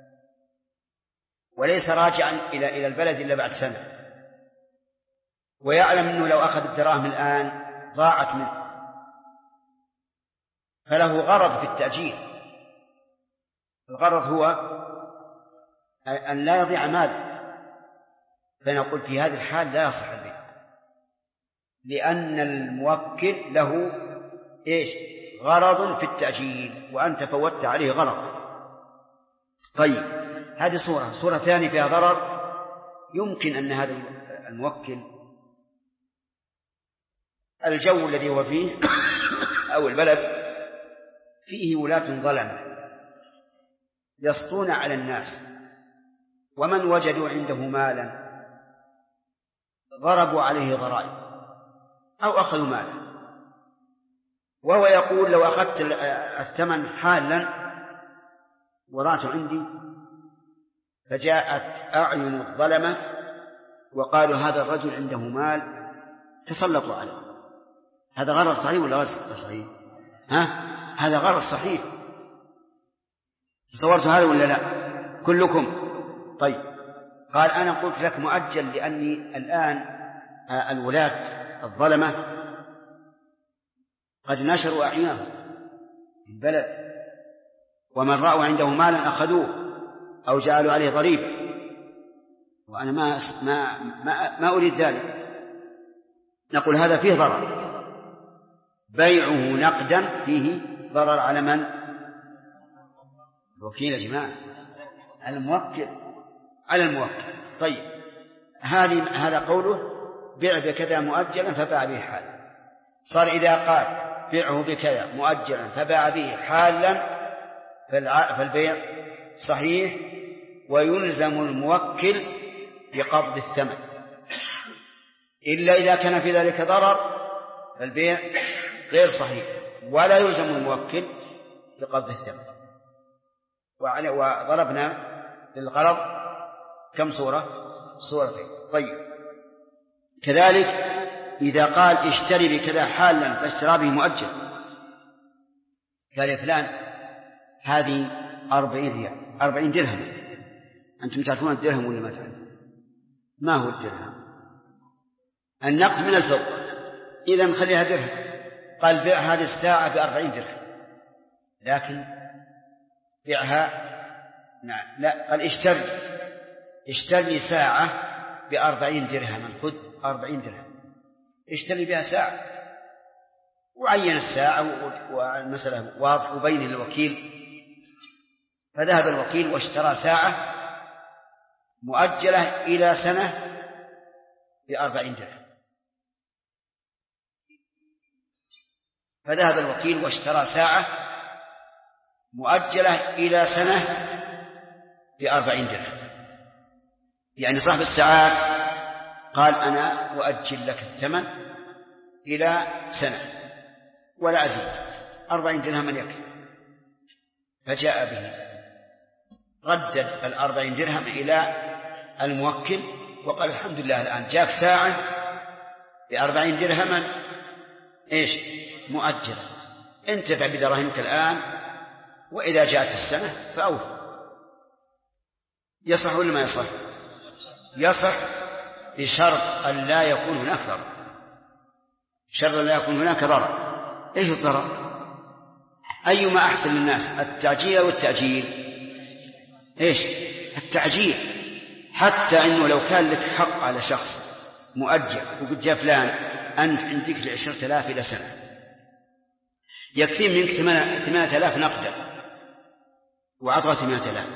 وليس راجعا إلى البلد إلا بعد سنة، ويعلم أنه لو أخذ الدراهم الآن ضاعت منه، فله غرض في التأجيل. الغرض هو أن لا يضيع ماله، فنقول في هذه الحال لا يصح البيع، لأن الموكل له غرض في التأجيل وأنت فوتت عليه غرض. طيب هذه صورة ثانية فيها ضرر. يمكن أن هذا الموكل الجو الذي هو فيه أو البلد فيه ولاة ظلم يسطون على الناس، ومن وجدوا عنده مالا ضربوا عليه ضرائب أو أخذوا مالا، وهو يقول لو أخذت الثمن حالا وضعته عندي، فجاءت أعين الظلمة وقالوا هذا الرجل عنده مال تسلطوا عليه. هذا غرض صحيح ولا غير صحيح؟ هذا غرض صحيح. تصورتوا هذا ولا لا كلكم؟ طيب قال أنا قلت لك مؤجل لأني الآن الولاة الظلمة قد نشروا أعينهم في البلد، ومن رأوا عنده مالا أخذوه أو جعلوا عليه ضريبة، وأنا ما أريد ذلك. نقول هذا فيه ضرر، بيعه نقدا فيه ضرر على من؟ الوكيل يا جماعة، الموكل، على الموكل. طيب هذا قوله بيع بكذا مؤجلا فباع به حالا. صار إذا قال بيعه بكذا مؤجلا فباع به حالا فالبيع صحيح ويلزم الموكل بقبض الثمن، إلا إذا كان في ذلك ضرر فالبيع غير صحيح ولا يلزم الموكل بقبض الثمن. وضربنا للغرض كم صورة؟ صورتين. طيب كذلك إذا قال اشتري بكذا حالا فاشترى به مؤجل، قال يا فلان هذه 40 ريال 40 درهم، أنتم تعرفون الدرهم ولا ما تعرفون؟ ما هو الدرهم؟ النقد من الفضة، إذا نخليها درهم. قال بيع هذه الساعة ب40 درهم، لكن بيعها لا، قال اشتري ساعة ب40 درهم، خذ 40 درهم اشتري بها ساعة، وعين الساعة والمسألة واضح وبين للوكيل. فذهب الوكيل واشترى ساعة مؤجلة إلى سنة ب40 درهم. فذهب الوكيل واشترى ساعة مؤجلة إلى سنة ب40 درهم. يعني صاحب الساعات قال أنا أؤجل لك الثمن إلى سنة ولا أزيد، 40 درهم يكفي. فجاء به ردد 40 درهم إلى الموكل وقال الحمد لله الآن جاءك ساعة ب40 درهما مؤجلة، انتفع بدراهمك الآن، وإذا جاءت السنة فأوفى. يصح ولا ما يصح؟ يصح بشرط أن لا يكون هناك ضرر. شرط لا يكون هناك ضرر. إيش الضرر؟ أيما أحسن للناس التعجيل والتأجيل؟ التعجيل. حتى إنه لو كان لك حق على شخص مؤجل وقلت يا فلان أنت عندك 10,000 إلى سنة، يكفي منك 8,000 نقدا وعطى 8,000،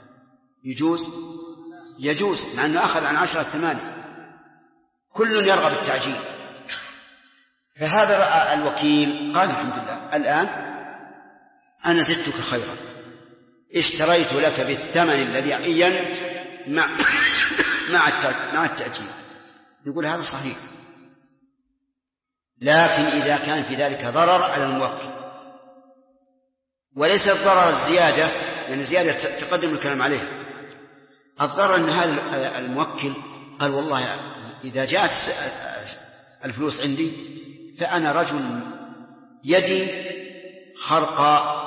يجوز مع أنه أخذ عن 10 8. كل يرغب التعجيل. فهذا رأى الوكيل قال الحمد لله الآن أنا زدتك خيرا، اشتريت لك بالثمن الذي عينت مع التأجيل. يقول هذا صحيح، لكن إذا كان في ذلك ضرر على الموكل، وليس الضرر الزيادة، لأن الزيادة تقدم الكلام عليه. الضرر أن هذا الموكل قال والله إذا جاءت الفلوس عندي فأنا رجل يدي خرقاء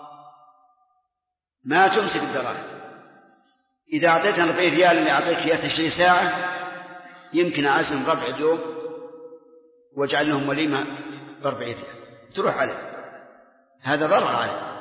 ما تمسك الدراهم، إذا أعطيتنا 40 ريال اللي أعطيك إياه تشتري ساعة يمكن أعزم ربع يوم واجعل لهم وليمة ب40 ريال تروح عليه، هذا ضرر عليه.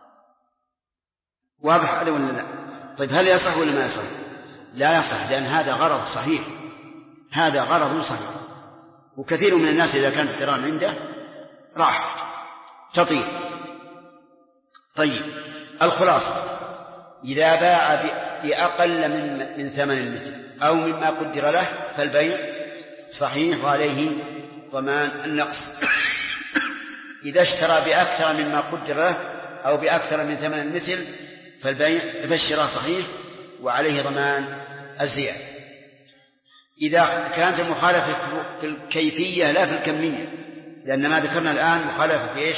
واضح هذا ولا لا؟ طيب هل يصح ولا ما يصح؟ لا يصح، لأن هذا غرض صحيح، هذا غرض صحيح. وكثير من الناس إذا كانت الدراهم عنده راح تطير. طيب الخلاصة إذا باع بأقل من ثمن المثل أو مما قدر له فالبيع صحيح وعليه ضمان النقص. إذا اشترى بأكثر مما قدر له أو بأكثر من ثمن المثل فالشراء صحيح وعليه ضمان الزيادة. إذا كانت المخالفة في الكيفية لا في الكمية، لأن ما ذكرنا الآن مخالفة في إيش؟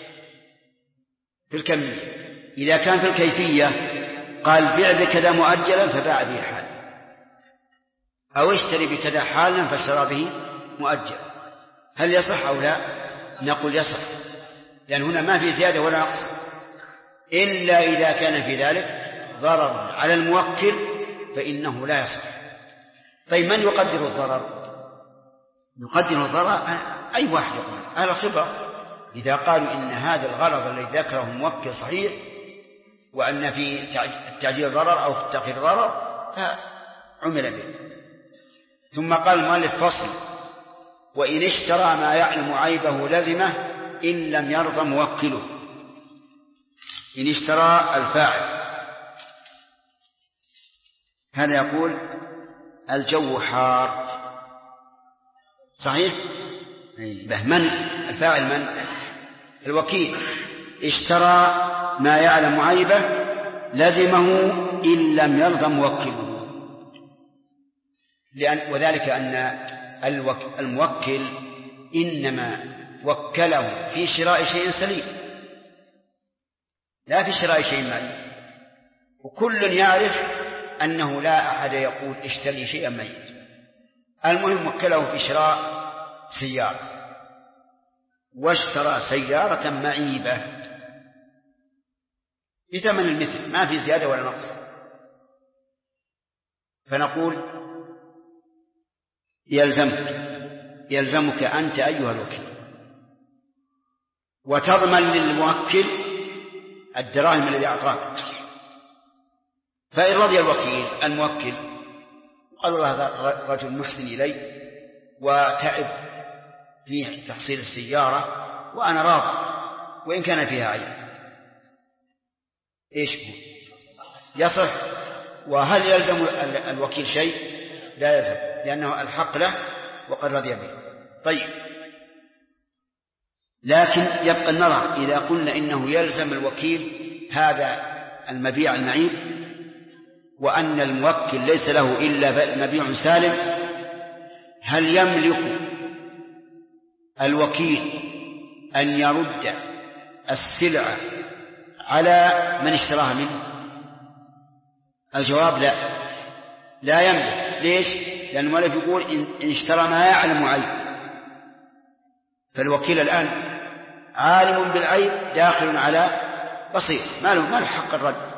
في الكمية. إذا كان في الكيفية قال بيع بكذا مؤجلا فباع به حالا، أو اشتري بكذا حالا فاشترى به مؤجلا، هل يصح أو لا؟ نقول يصح، لأن هنا ما في زيادة ولا نقص، إلا إذا كان في ذلك ضرر على الموكل فإنه لا يصح. طيب من يقدر الضرر؟ يقدر الضرر أي واحد يقول أهل الخبرة. إذا قالوا إن هذا الغرض الذي ذكره الموكل صحيح وأن في التعجيل ضرر أو في التأخير ضرر فعمل به. ثم قال المؤلف فصل: وإن اشترى ما يعلم عيبه لزمه إن لم يرضى موكله. إن اشترى الفاعل، هذا يقول الجو حار، صحيح؟ من الفاعل؟ من الوكيل. اشترى ما يعلم عيبه لزمه إن لم يرضى موكله، وذلك أن الموكل إنما وكله في شراء شيء سليم لا في شراء شيء ميت، وكل يعرف أنه لا أحد يقول اشتري شيئا ميت. المهم وكله في شراء سيارة، واشترى سيارة معيبة بثمن المثل، ما في زيادة ولا نقص، فنقول يلزمك أنت أيها الوكيل، وتضمن للموكل الدراهم الذي أعطاك. فإن رضي الموكل قال الله هذا رجل محسن إلي وتعب في تحصيل السيارة وأنا راض وإن كان فيها عيب، إيش يصح؟ وهل يلزم الوكيل شيء؟ لا يلزم، لأنه الحق له وقد رضي به. طيب، لكن يبقى النظر إذا قلنا إنه يلزم الوكيل هذا المبيع المعيب، وأن الموكل ليس له إلا مبيع سالم، هل يملك الوكيل أن يرد السلعة على من اشتراها منه؟ الجواب لا يملك. ليش؟ لأن المؤلف يقول إن اشترى ما يعلم عيب، فالوكيل الآن عالم بالعيب داخل على بصير، ما له حق الرد،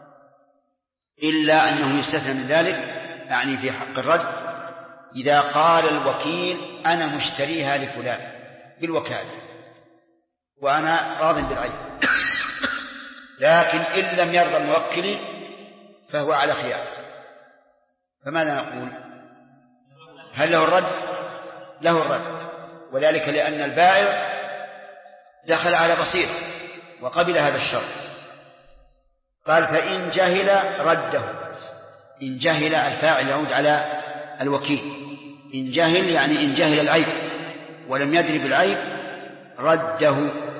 إلا أنه يستثنى من ذلك، يعني في حق الرد إذا قال الوكيل أنا مشتريها لفلان بالوكالة وأنا راض بالعيب، لكن إن لم يرضى الموكل فهو على خيار. فماذا نقول؟ هل له الرد؟ له الرد، وذلك لأن البائع دخل على بصير وقبل هذا الشرط. قال فإن جهل رده. إن جهل الفاعل يعود على الوكيل، إن جهل يعني إن جهل العيب ولم يدري بالعيب رده.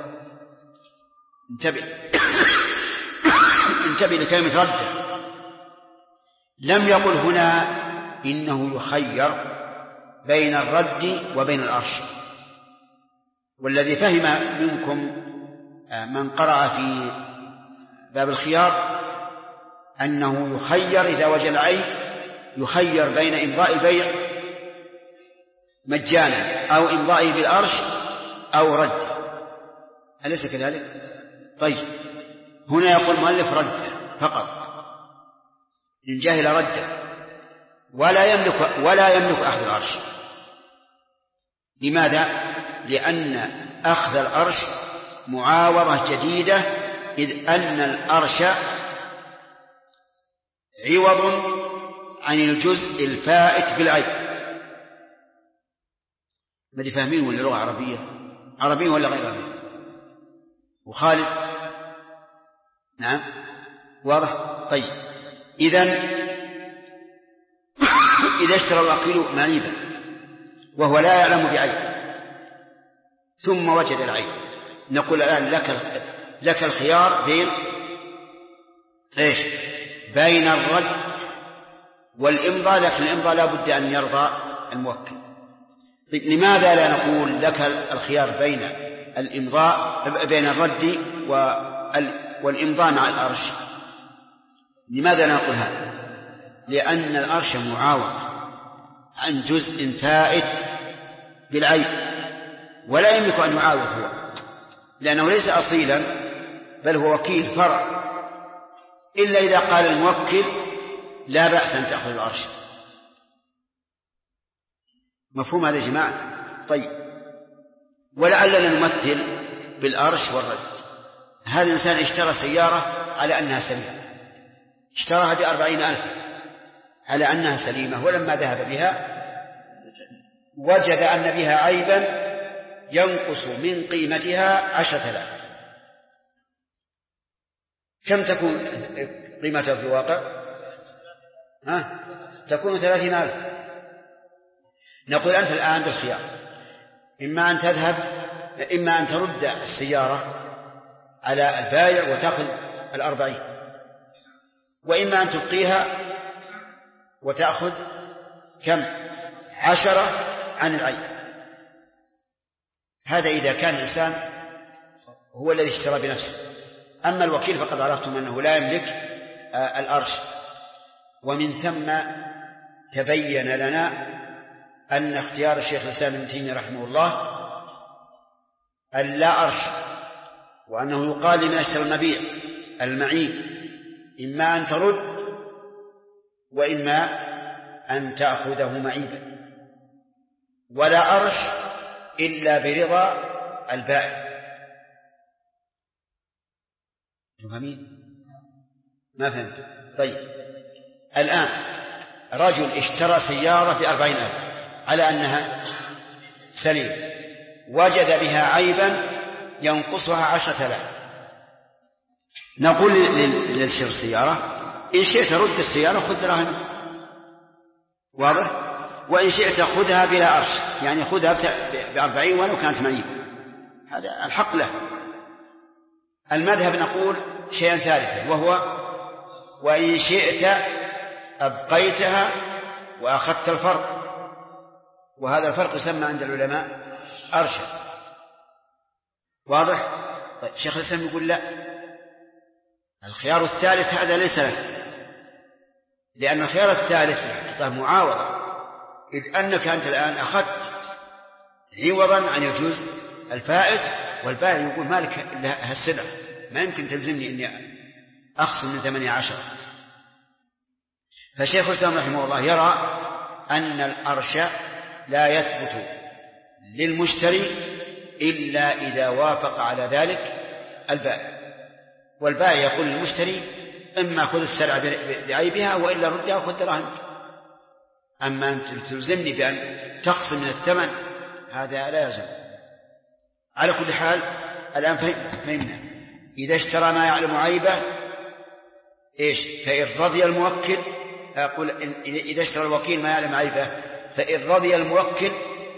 انتبه لكلمة رده. لم يقل هنا إنه يخير بين الرد وبين الأرش، والذي فهم منكم من قرأ في باب الخيار أنه يخير إذا وجد العيب، يخير بين إمضاء البيع مجانا أو إمضائه بالأرش أو رد، أليس كذلك؟ طيب، هنا يقول المؤلف رد فقط، إن جهل رد ولا يملك أخذ الأرش. لماذا؟ لأن أخذ الأرش معاوضة جديدة، إذ أن الأرش عوض عن الجزء الفائت بالعيب. ما دي فاهمين ولا لغة عربية ولا غير عربية؟ وخالد نعم واضح. طيب، إذا اشترى الوكيل معيبا وهو لا يعلم بعيب ثم وجد العيب، نقول الآن لك الخيار بين الرد والإمضاء، لكن الإمضاء لا بد أن يرضى الموكل. طيب، لماذا لا نقول لك الخيار بين الرد والإمضاء مع الأرش؟ لماذا لا نقول هذا؟ لأن الأرش معاوض عن جزء فائت بالعيب، ولا يملك أن يعاوض هو، لأنه ليس أصيلا بل هو وكيل فرع، إلا إذا قال الموكل لا بأس أن تأخذ الأرش. مفهوم هذا يا جماعة؟ طيب، ولعلنا نمثل بالأرش والرد. هذا الإنسان اشترى سيارة على أنها سليمة، اشتراها ب40,000 على أنها سليمة، ولما ذهب بها وجد أن بها عيبا ينقص من قيمتها 10,000. كم تكون قيمتها في الواقع؟ تكون 30,000. نقول أنت الآن بالخيار، إما أن تذهب، إما أن ترد السيارة على البائع وتأخذ 40، وإما أن تبقيها وتأخذ كم؟ 10 عن العين. هذا إذا كان الإنسان هو الذي اشترى بنفسه. أما الوكيل فقد عرفتم أنه لا يملك الأرش. ومن ثم تبين لنا أن اختيار الشيخ الإسلام ابن تيمية رحمه الله أن لا أرش، وأنه يقال لمن اشترى المبيع المعيب إما أن ترد وإما أن تأخذه معيبا، ولا أرش إلا برضا البائع. تفهمين؟ ما فهمت؟ طيب، الآن رجل اشترى سيارة ب40,000 على أنها سليم، وجد بها عيبا ينقصها 10,000. نقول للشراء السيارة إن شئت رد السيارة خذ دراهم، واضح؟ وإن شئت خذها بلا أرش، يعني خذها ب40 ولو كانت معيبة، هذا الحق له. المذهب نقول شيئا ثالثا، وهو وإن شئت أبقيتها وأخذت الفرق، وهذا الفرق يسمى عند العلماء أرشا. واضح؟ طيب، شيخ الإسلام يقول لا، الخيار الثالث هذا ليس له، لأن الخيار الثالث في الحقيقة معاوضة، إذ أنك أنت الآن أخذت عوضا عن الجزء الفائت، والبائع يقول مالك هالسلعة، ما يمكن تلزمني إني أخصم من 18. فشيخ الإسلام رحمه الله يرى أن الأرش لا يثبت للمشتري إلا إذا وافق على ذلك البائع، والبائع يقول للمشتري إما خذ السلعة بعيبها وإلا ردها وخذ دراهمك. أما أن تلزمني بأن تخصم من الثمن هذا لا يلزم. على كل حال الآن فهمنا، إذا اشترى ما يعلم عيبه إيش؟ فإن رضي الموكل، أقول إذا اشترى الوكيل ما يعلم عيبه فإن رضي الموكل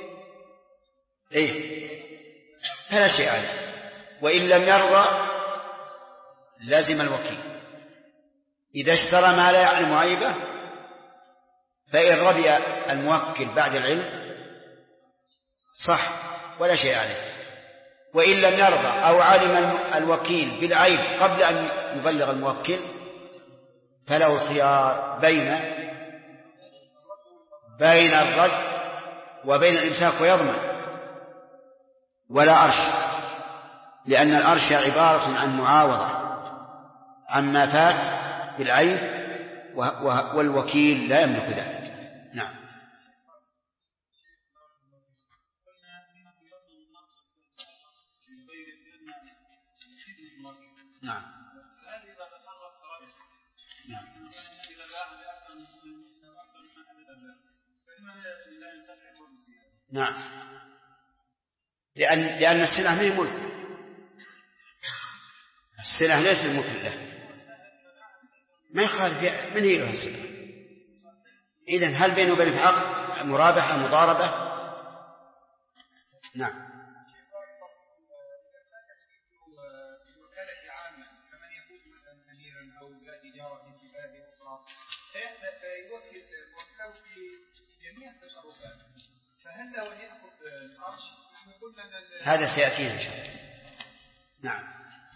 فلا شيء عليه، وإن لم يرضى لازم الوكيل. إذا اشترى ما لا يعلم عيبه فإن رضي الموكل بعد العلم صح ولا شيء عليه، وإن لم يرضى أو علم الوكيل بالعيب قبل أن يبلغ الموكل فله الخيار بين الرد وبين الإمساك ويضمن، ولا أرش، لأن الأرش عبارة عن معاوضة عما فات بالعيب، والوكيل لا يملك ذلك. نعم. نعم. نعم. لأن السلعة ما هي ملك، السلعة ليس الملك له، ما يخالف من هي له السلعة. إذن هل بينه وبينه عقد مرابحة مضاربة؟ نعم. فهل لو يأخذ العرش هذا سيأتينا إن شاء الله. نعم.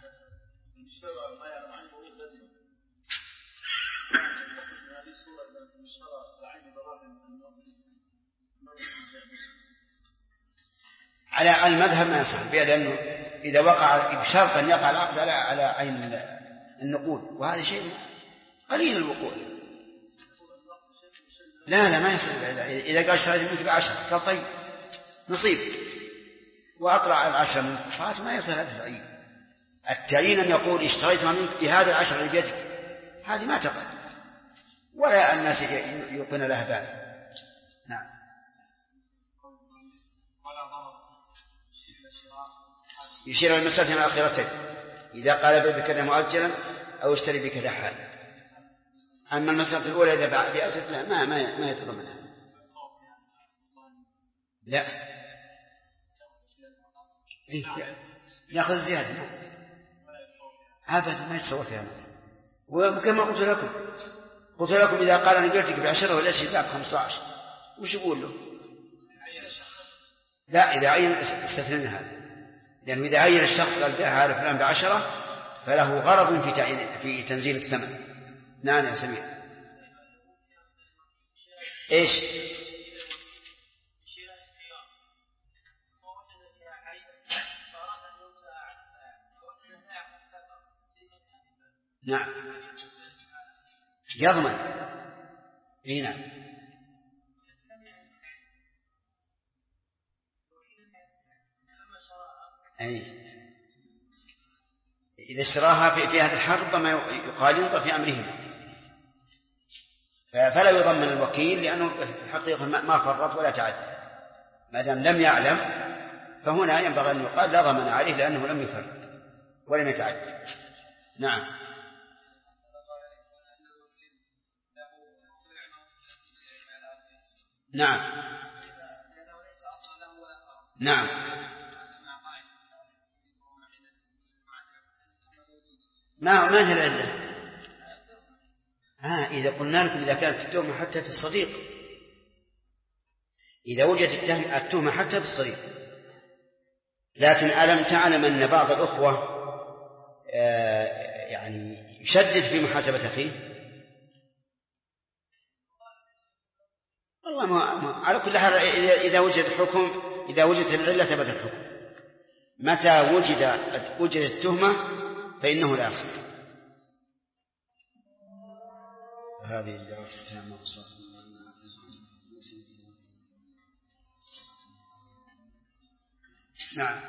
على المذهب ما يصح، لأنه إذا وقع بشرط أن يقع العقد على عين النقود، وهذا شيء قليل الوقوع. لا ما يصح. إذا قال اشتريت منك ب10 قال طيب نصيب وأطلع 10 من الكفات، ما يصير هذا تعيين. التعيين أن يقول اشتريت منك بهذا 10 اللي بيدك، هذه ما تقع ولا الناس يلقون لها بال. نعم. يشير إلى المسألة الآخرتين إذا قال بيع بكذا مؤجلا أو اشتري بكذا حال. أما المسألة الأولى إذا باع بأسد لا ما يتضمنها. لا يأخذ زيادة أبدا ما يتصور فيها الناس. وكما قلت لكم إذا قال أنا بعتك ب10 ولا شيء باع ب15 وش يقول له؟ لا إذا عين استثنى هذا، لأنه إذا عين الشخص قال بيعها على فلان ب10 فله غرض في تنزيل الثمن. نعم يا سمير. إيش؟ نعم يضمن. اي نعم. أي إذا اشتراها في هذا الحال ربما يقال ينظر في أمرهما، فلا يضمن الوكيل لأنه الحقيقة ما فرط ولا تعدى. ما دام لم يعلم فهنا ينبغي أن يقال لا ضمن عليه لأنه لم يفرط ولم يتعدى. نعم. نعم نعم ما هي العلة؟ إذا قلنا لكم إذا كانت التهمة حتى في الصديق، إذا وجدت التهمة حتى في الصديق. لكن ألم تعلم أن بعض الأخوة يعني يشدد في محاسبة أخيه؟ والله ما على كل حال إذا وجد الحكم، إذا وجدت العلة ثبت الحكم. متى وجدت التهمة فإنه لا يصح. هذه الدراسة تامة وصلت. نعم.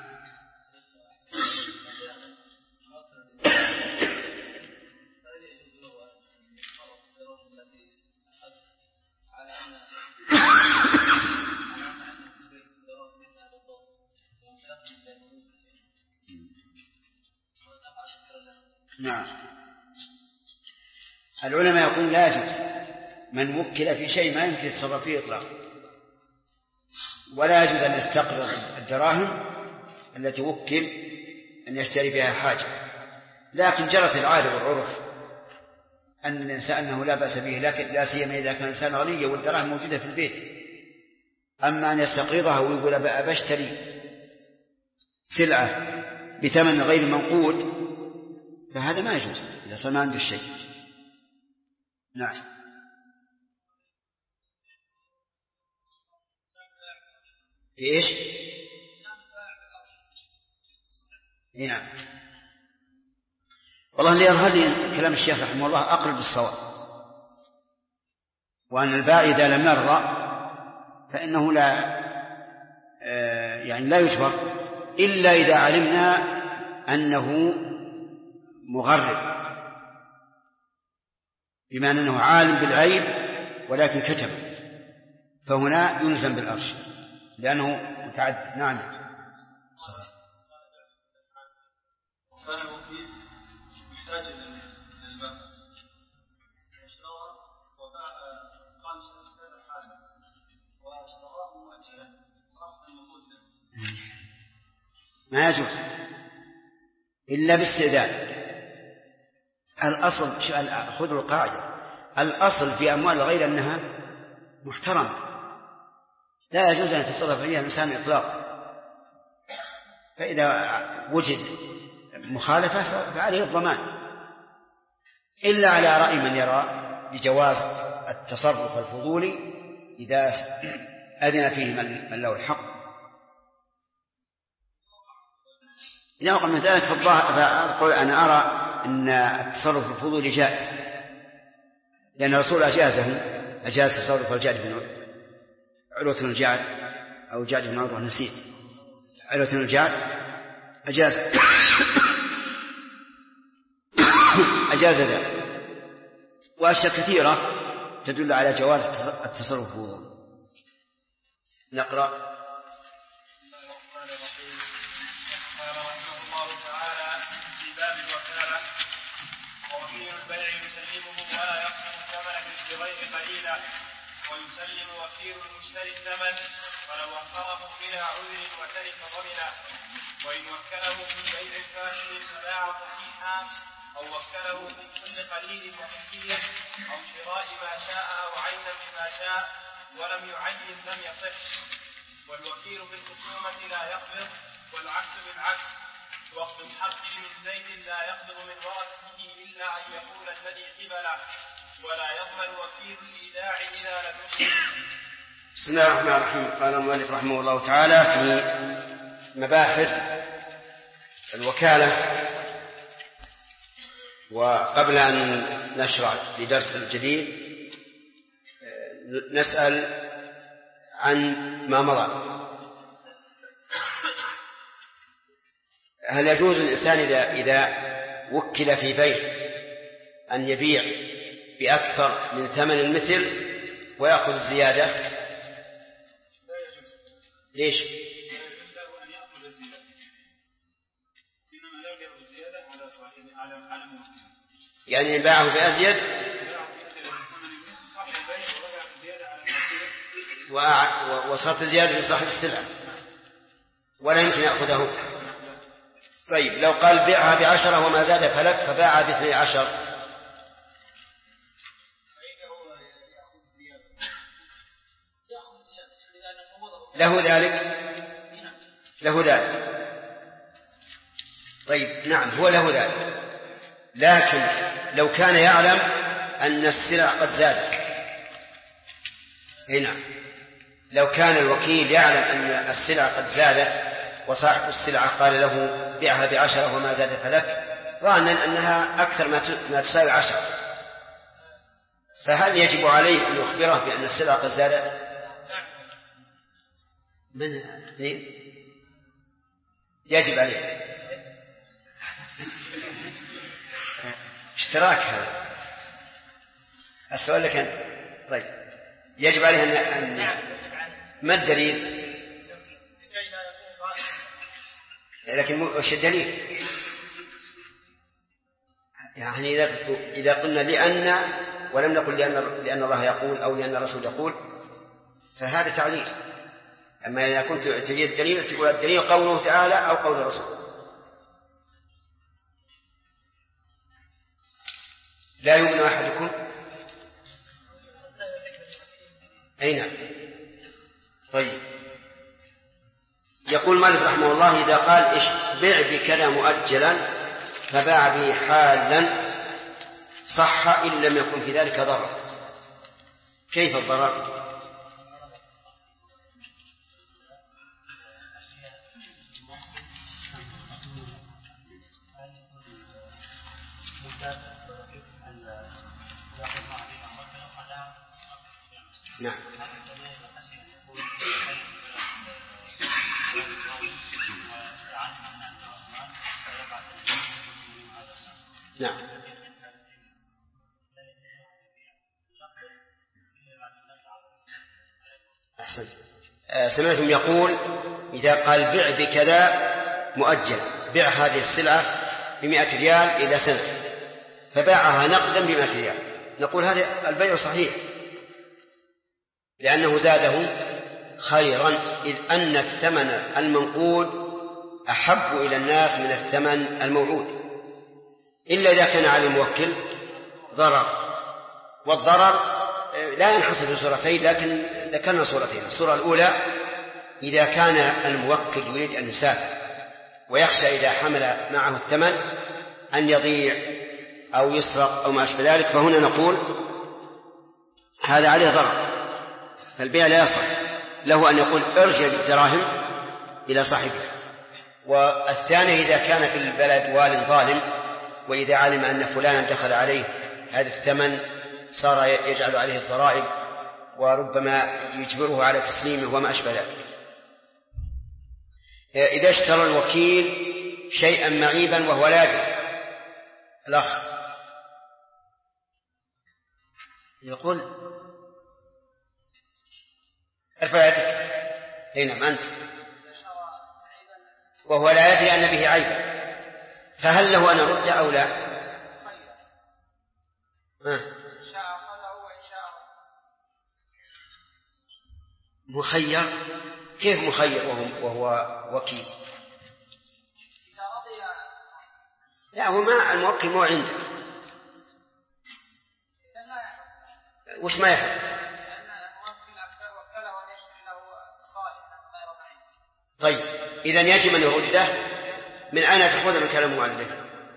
نعم. العلماء يقول لا يجوز من وكل في شيء ما يمكن التصرف فيه إطلاقا، ولا يجوز أن يستقرض الدراهم التي وكل أن يشتري بها حاجة. لكن جرت العادة والعرف أن الإنسان أنه لا بأس به، لكن لا سيما إذا كان إنسان غني والدراهم موجودة في البيت. أما أن يستقرضها ويقول بشتري سلعة بثمن غير منقود فهذا ما يجوز إذا صار ما عنده الشيء. نعم. إيش؟ نعم. والله اللي يظهر لي كلام الشيخ رحمه الله أقرب للصواب، وأن البائع إذا لم يرضى فإنه لا يجبر إلا إذا علمنا أنه مغرب، بما أنه عالم بالعيب ولكن كتب، فهنا يلزم بالأرش لأنه متعدد. نعم صحيح. كان الوكيل محتاج للمال اشترى وباع 5 حاجة واشتراه مؤجلا أخذ المدة ما يجوز إلا باستئذان. الأصل خذوا القاعدة، الأصل في أموال الغير أنها محترمة، لا يجوز أن يتصرف فيها الإنسان إطلاقا. فإذا وجد مخالفة فعليه الضمان، إلا على رأي من يرى بجواز التصرف الفضولي إذا أذن فيه من له الحق. إذا وقع من ذلك فأقول أنا أرى أن التصرف الفضولي جائز، لأن الرسول أجاز تصرف الجعد بن عروة بن الجعد أو جعد بن عروة نسيت عروة بن الجعد أجاز ذلك. وأشياء كثيرة تدل على جواز التصرف الفضولي. نقرأ. البيع يسلمه ولا يقسم الثمن بالغير قليلا، ويسلم وكيل المشتري الثمن ولو أخره بلا عذر وترك ضمنه، وإن وكله في بيع فاسد فباع صحيحا أو وكله في كل قليل وكثير أو شراء ما شاء أو عينا بما شاء ولم يعين لم يصح. والوكيل في الخصومة لا يقبض، والعكس بالعكس. وقت الحق من زيد لا يقبض من ورثته إلا أن يقول الذي قبله، ولا يضمن وكيل الإيداع إذا لم يقبل. بسم الله الرحمن الرحيم. قال المؤلف رحمه الله تعالى في مباحث الوكالة. وقبل أن نشرع لدرس الجديد نسأل عن ما مضى. هل يجوز للإنسان إذا وكل في بيع أن يبيع بأكثر من ثمن المثل ويأخذ الزيادة؟ لا يجوز. ليش؟ لا يجوز له أن يأخذ الزيادة، إنما لا يجب الزيادة على صاحبه على موكل. يعني باعه بأزيد وصارت زيادة لصاحب السلعة ولا يمكن يأخذه. طيب لو قال بيعها ب10 وما زاد فلك، فباعها ب12، له ذلك. طيب نعم هو له ذلك، لكن لو كان يعلم أن السلع قد زادت، هنا لو كان الوكيل يعلم أن السلع قد زادت وصاحب السلعة قال له بيعها ب10 وما زاد فلك، ظانا أنها أكثر ما تساوي 10، فهل يجب عليه أن يخبره بأن السلع قد زادت؟ من يجب عليه اشتراك. هذا السؤال لك أنت. طيب يجب عليه أن ما الدليل؟ لكن وش الدليل؟ يعني إذا قلنا لأن ولم نقل لأن الله يقول أو لأن الرسول يقول فهذا تعليل. أما إذا كنت تريد الدليل تقول الدليل قوله تعالى أو قول الرسول. لا يؤمن أحدكم. أين؟ طيب يقول مالك رحمه الله إذا قال بيع بكذا مؤجلا فباع به حالا صح إن لم يكن في ذلك ضرر. كيف الضرر؟ نعم نعم أحسن. سمعتم يقول إذا قال بيع بكذا مؤجل، بيع هذه السلعة ب100 ريال إلى سنة فباعها نقدا ب100 ريال، نقول هذا البيع صحيح لأنه زاده خيرا، إذ أن الثمن المنقود أحب إلى الناس من الثمن الموعود، إلا إذا كان على الموكل ضرر. والضرر لا ينحصر في صورتين، لكن ذكرنا صورتين. الصورة الأولى إذا كان الموكل يريد أن يسافر ويخشى إذا حمل معه الثمن أن يضيع أو يسرق أو ما أشبه ذلك، فهنا نقول هذا عليه ضرر، فالبيع لا يصح، له أن يقول ارجع بالدراهم إلى صاحبها. والثاني إذا كان في البلد وال ظالم وإذا علم أن فلانا دخل عليه هذا الثمن صار يجعل عليه الضرائب وربما يجبره على تسليمه وما أشبه ذلك. إذا اشترى الوكيل شيئا معيبا وهو لا يدري، الأخ يقول ارفع يدك. نعم أنت. وهو لا يدري أن به عيب، فهل له أن أرد أو لا؟ شاء أخذه وإن شاء مخير. كيف مخير وهو وكيل؟ إذا رضي. لا، هو ما الموكل مو عنده. وش ما يحب؟ طيب إذن يجب أن يرده. من أين تأخذه من كلام المؤلف؟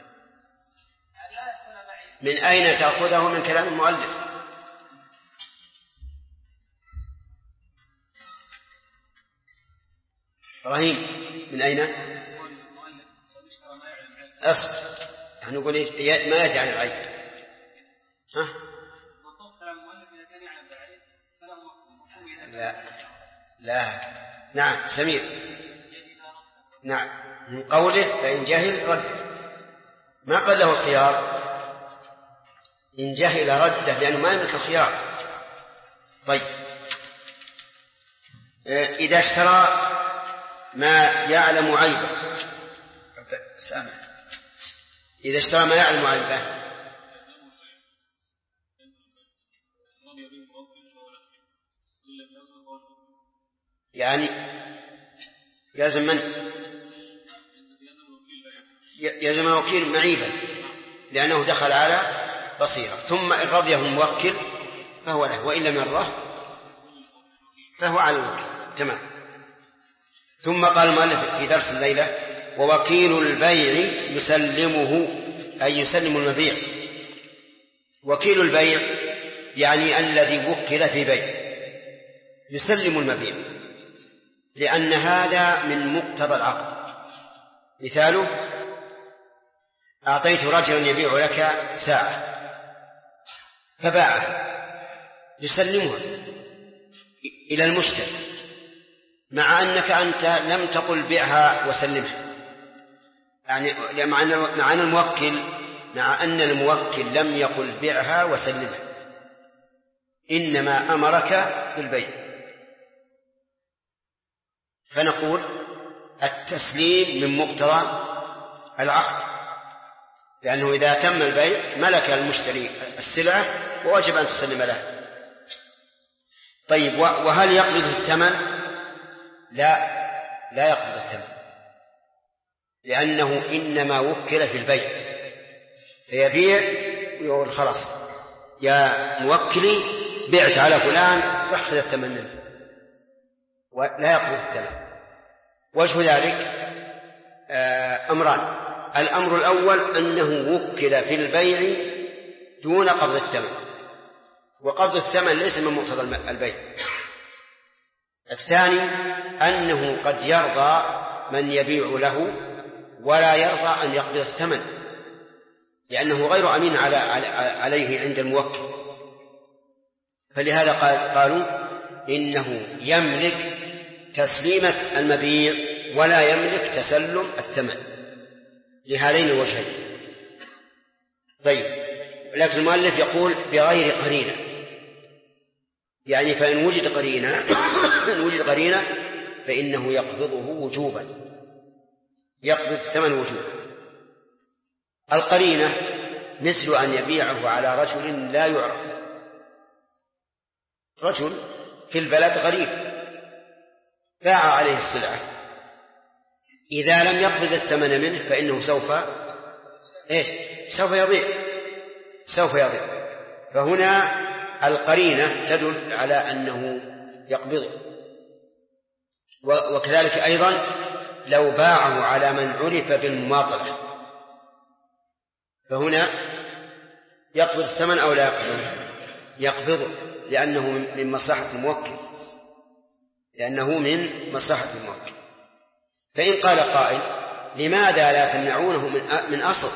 من أين تأخذه من كلام المؤلف؟ إبراهيم، من أين؟ أصل نحن نقول ما يدعي عن العيب. لا. نعم سمير. نعم، من قوله فإن جهل رد، ما قال له الخيار. إن جهل رده لأنه ما يملك الخيار. طيب إذا اشترى ما يعلم عيبه، إذا اشترى ما يعلم عيبه يعني يلزم من؟ يلزم الوكيل معيبا لأنه دخل على بصيرة. ثم إن رضيه الموكل فهو له، وإن لم يرضه فهو على الوكيل. تمام. ثم قال المؤلف في درس الليلة: ووكيل البيع يسلمه، أي يسلم المبيع. وكيل البيع يعني الذي وكل في بيع يسلم المبيع، لأن هذا من مقتضى العقد. مثاله: أعطيت رجلا يبيع لك ساعة فباعها، يسلمها إلى المشتري، مع أنك أنت لم تقل بيعها وسلمها. يعني مع أن الموكل لم يقل بيعها وسلمها، إنما أمرك بالبيع. فنقول التسليم من مقتضى العقد، لأنه إذا تم البيع ملك المشتري السلعة ووجب أن تسلم له. طيب وهل يقبض الثمن؟ لا يقبض الثمن، لأنه إنما وكل في البيع، فيبيع ويقول خلاص يا موكلي بعت على فلان واخذ الثمن منه، ولا يقبض الثمن. وجه ذلك أمران: الأمر الأول أنه وكل في البيع دون قبض الثمن، وقبض الثمن ليس من مقتضى البيع. الثاني أنه قد يرضى من يبيع له ولا يرضى أن يقبض الثمن، لأنه غير أمين عليه عند الموكل. فلهذا قالوا إنه يملك تسليمة المبيع ولا يملك تسلم الثمن، لهذين الوجهين. طيب، لكن المؤلف يقول بغير قرينة، يعني فإن وجد قرينة فإنه يقبضه وجوبا، يقبض الثمن وجوبا. القرينة مثل أن يبيعه على رجل لا يعرف، رجل في البلد غريب باع عليه السلعة، إذا لم يقبض الثمن منه فإنه سوف يضيع. فهنا القرينة تدل على أنه يقبضه. وكذلك أيضا لو باعه على من عرف بالمماطلة فهنا يقبض الثمن أو لا يقبضه، لأنه من مصلحة الموكل. فإن قال قائل: لماذا لا تمنعونه من أصل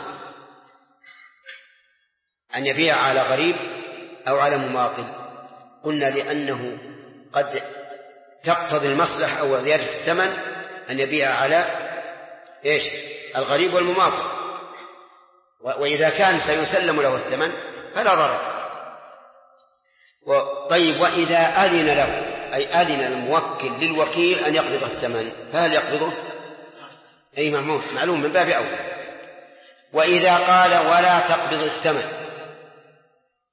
أن يبيع على غريب أو على مماطل؟ قلنا لأنه قد تقتضي المصلحة أو زيادة الثمن أن يبيع على الغريب والمماطل، وإذا كان سيسلم له الثمن فلا ضرر. طيب، وإذا أذن له، أي أذن الموكل للوكيل أن يقبض الثمن، فهل يقبضه؟ أي معلوم من باب أول. وإذا قال ولا تقبض الثمن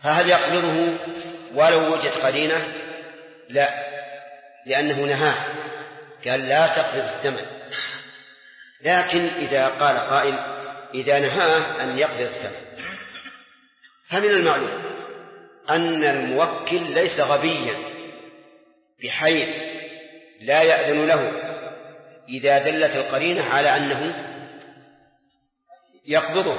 فهل يقبضه ولو وجد قرينة؟ لا، لأنه نهاه قال لا تقبض الثمن. لكن إذا قال قائل إذا نهاه أن يقبض الثمن، فمن المعلوم أن الموكل ليس غبيا بحيث لا يأذن له إذا دلت القرينة على أنه يقبضه.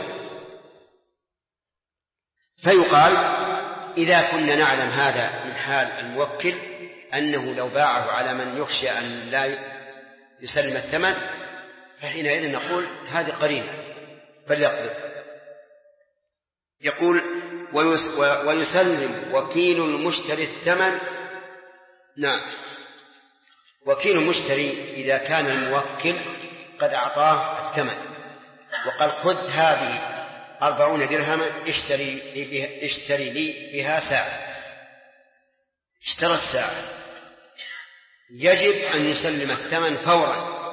فيقال إذا كنا نعلم هذا من حال الموكل أنه لو باعه على من يخشى أن لا يسلم الثمن، فحينئذ نقول هذه قرينة فليقبض. يقول ويسلم وكيل المشتري الثمن. نعم، وكيل المشتري إذا كان الموكل قد أعطاه الثمن وقال خذ هذه 40 درهما اشتري لي بها ساعة، اشترى الساعة، يجب أن يسلم الثمن فورا.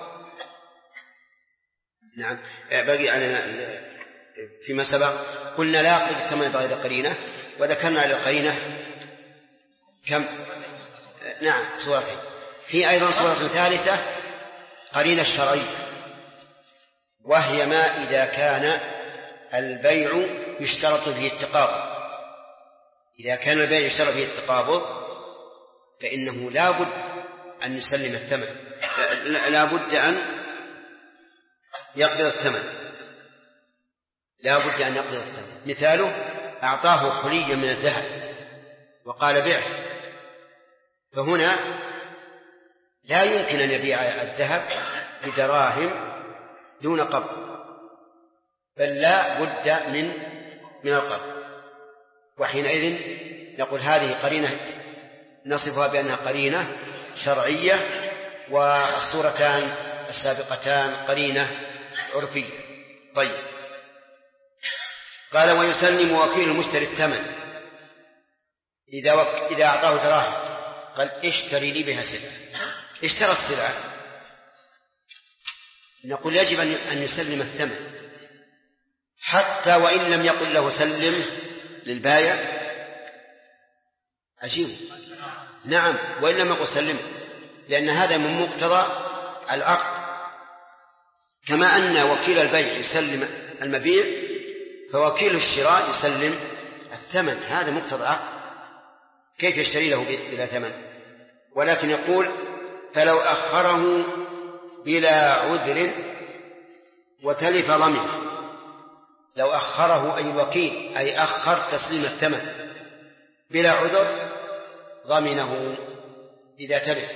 نعم، بقي علينا فيما سبق قلنا لا يقبض الثمن بغير قرينة، وذكرنا للقرينة كم؟ نعم، صورتين. في أيضا صورة ثالثة قرينة الشرعية، وهي ما إذا كان البيع يشترط فيه التقابض. إذا كان البيع يشترط فيه التقابض فإنه لا بد أن يسلم الثمن، لا بد أن يقبض الثمن، لا بد أن يقبض الثمن. مثاله أعطاه خليا من الذهب وقال بيعه، فهنا لا يمكن أن يبيع الذهب بدراهم دون قبض، بل لا بد من القبض. وحينئذ نقول هذه قرينة نصفها بأنها قرينة شرعية، والصورتان السابقتان قرينة عرفية. طيب، قال ويسلم وكيل المشتري الثمن إذا أعطاه دراهم قال اشتري لي بها سلعة، اشترى السلعة، نقول يجب أن يسلم الثمن حتى وإن لم يقل له سلم للبايع. عجيب، نعم، وإن لم يقل سلم، لأن هذا من مقتضى العقد. كما أن وكيل البيع يسلم المبيع، فوكيل الشراء يسلم الثمن، هذا مقتضى العقد، كيف يشتري له بلا ثمن؟ ولكن يقول فلو أخره بلا عذر وتلف ضمنه. لو أخره أي الوكيل أي أخر تسليم الثمن بلا عذر ضمنه إذا تلف.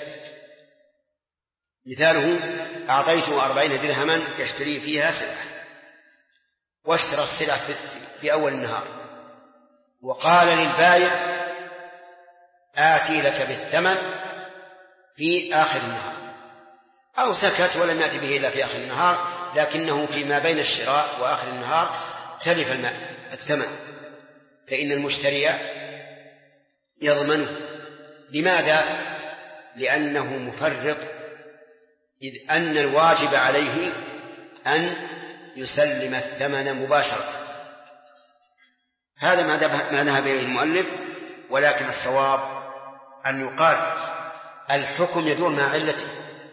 مثاله أعطيته 40 درهما يشتري فيها سلعة، واشترى السلعة في أول النهار، وقال للبائع آتي لك بالثمن في آخر النهار، أو سكت ولم يأتي به إلا في آخر النهار، لكنه فيما بين الشراء وآخر النهار تلف الثمن، فإن المشتري يضمنه. لماذا؟ لأنه مفرط، إذ أن الواجب عليه أن يسلم الثمن مباشرة. هذا ما ذهب إليه المؤلف، ولكن الصواب أن يقال الحكم يدور مع علته،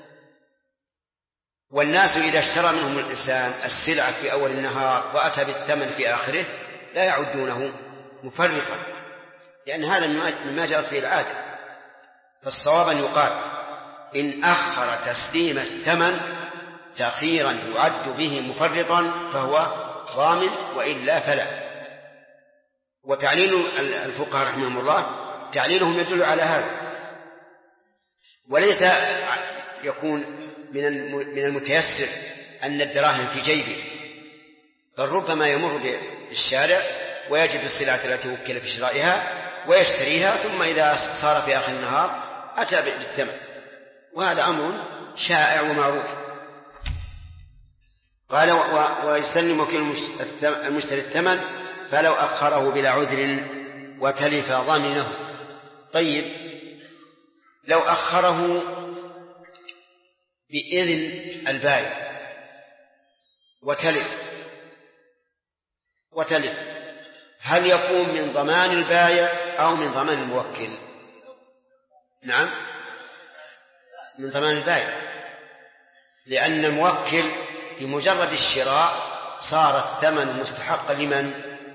والناس إذا اشترى منهم الإنسان السلعة في أول النهار وأتى بالثمن في آخره لا يعدونه مفرطا، لأن هذا مما جرت فيه العادة. فالصواب أن يقال إن أخر تسليم الثمن تأخيرا يعد به مفرطا فهو ضامن، وإلا فلا. وتعليل الفقهاء رحمهم الله تعليلهم يدل على هذا، وليس يكون من المتيسر أن الدراهم في جيبه، بل ربما يمر بالشارع ويجد السلعة التي وكل في شرائها ويشتريها، ثم إذا صار في آخر النهار أتى بالثمن، وهذا أمر شائع ومعروف. قال ويسلم وكيل المشتري الثمن فلو أخره بلا عذر وتلف ضمنه. طيب، لو أخره بإذن البائع وتلف، هل يكون من ضمان البائع أو من ضمان الموكل؟ نعم، من ضمان البائع، لأن الموكل بمجرد الشراء صار الثمن مستحقا لمن؟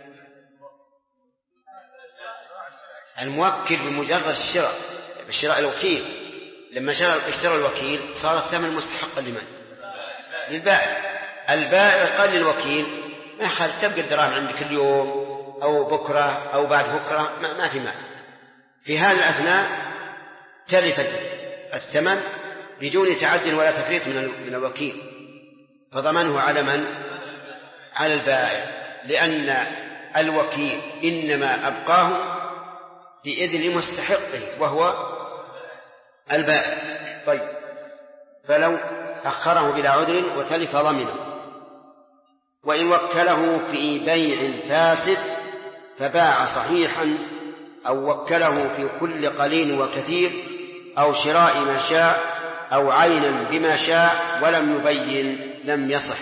الموكل بمجرد الشراء الوكيل لما اشترى الوكيل صار الثمن مستحقا لمن؟ للبائع. البائع قال للوكيل ما خل تبقى الدراهم عندك اليوم أو بكرة أو بعد بكرة، ما في معنى. في هذا الأثناء تلف الثمن بدون تعد ولا تفريط من الوكيل، فضمانه على من؟ على البائع، لأن الوكيل إنما أبقاه بإذن مستحقه وهو البائع. طيب، فلو أخره بلا عذر وتلف ضمنه. وإن وكله في بيع فاسد فباع صحيحا أو وكله في كل قليل وكثير أو شراء ما شاء أو عينا بما شاء ولم يبين لم يصح.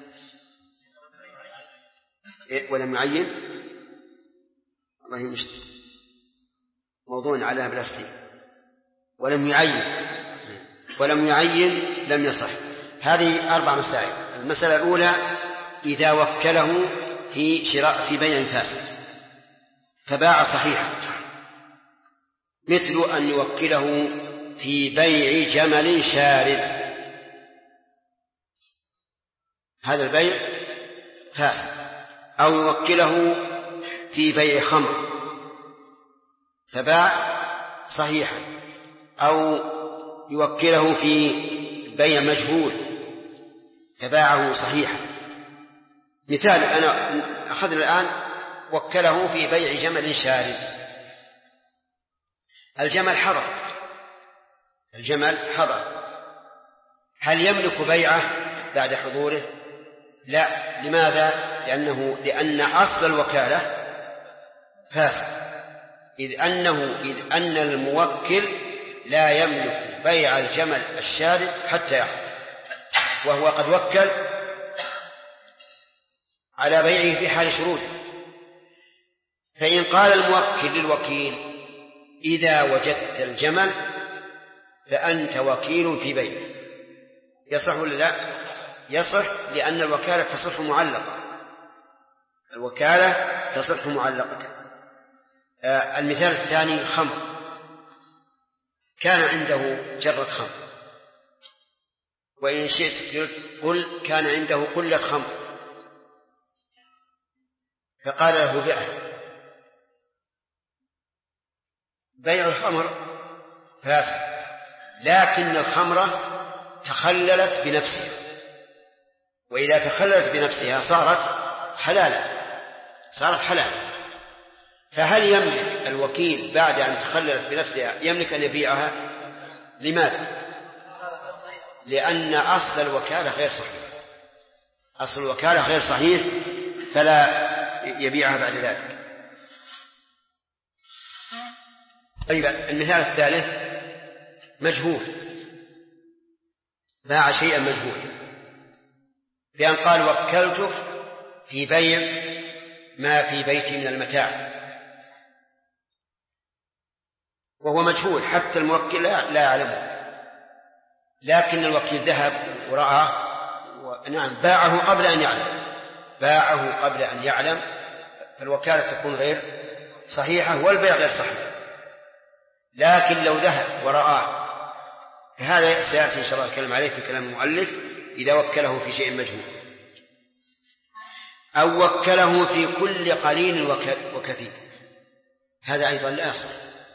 ولم يعين، الله يمشي موضوع على بلاستيك. ولم يعين لم يصح. هذه 4 مسائل. المسألة الأولى إذا وكله في بيع فاسد فباع صحيحا، مثل أن يوكله في بيع جمل شارد، هذا البيع فاسد. أو يوكله في بيع خمر فباع صحيحا، أو يوكله في بيع مجهول فباعه صحيحا. مثال أنا أخذنا الآن وكله في بيع جمل شارد. الجمل حضر، هل يملك بيعه بعد حضوره؟ لا. لماذا؟ لأن أصل الوكالة فاسد، إذ أن الموكل لا يملك بيع الجمل الشارد حتى يحضر، وهو قد وكل على بيعه في حال شروطه. فإن قال الموكل للوكيل إذا وجدت الجمل فأنت وكيل في بيعه، يصح ولا لا؟ يصح، لأن الوكالة تصح معلقة. المثال الثاني خمر، كان عنده جرة خمر، وإن شئت قل كان عنده قلة خمر، فقال له بيعه. بيع الخمر فاسد، لكن الخمرة تخللت بنفسها، وإذا تخللت بنفسها صارت حلالا. فهل يملك الوكيل بعد أن تخللت بنفسها يملك أن يبيعها؟ لماذا؟ لأن أصل الوكالة غير صحيح، فلا يبيعها بعد ذلك. طيب، المثال الثالث مجهول، باع شيئا مجهولا، بأن قال وكلتك في بيع ما في بيتي من المتاع، وهو مجهول حتى الموكل لا يعلمه، لكن الوكيل ذهب ورأى باعه قبل أن يعلم، فالوكالة تكون غير صحيحة والبيع غير صحيح. لكن لو ذهب ورآه، فهذا سيأتي إن شاء الله الكلام عليه في كلام المؤلف إذا وكله في شيء مجهول. أو وكله في كل قليل وكثير، هذا أيضا لا يصح.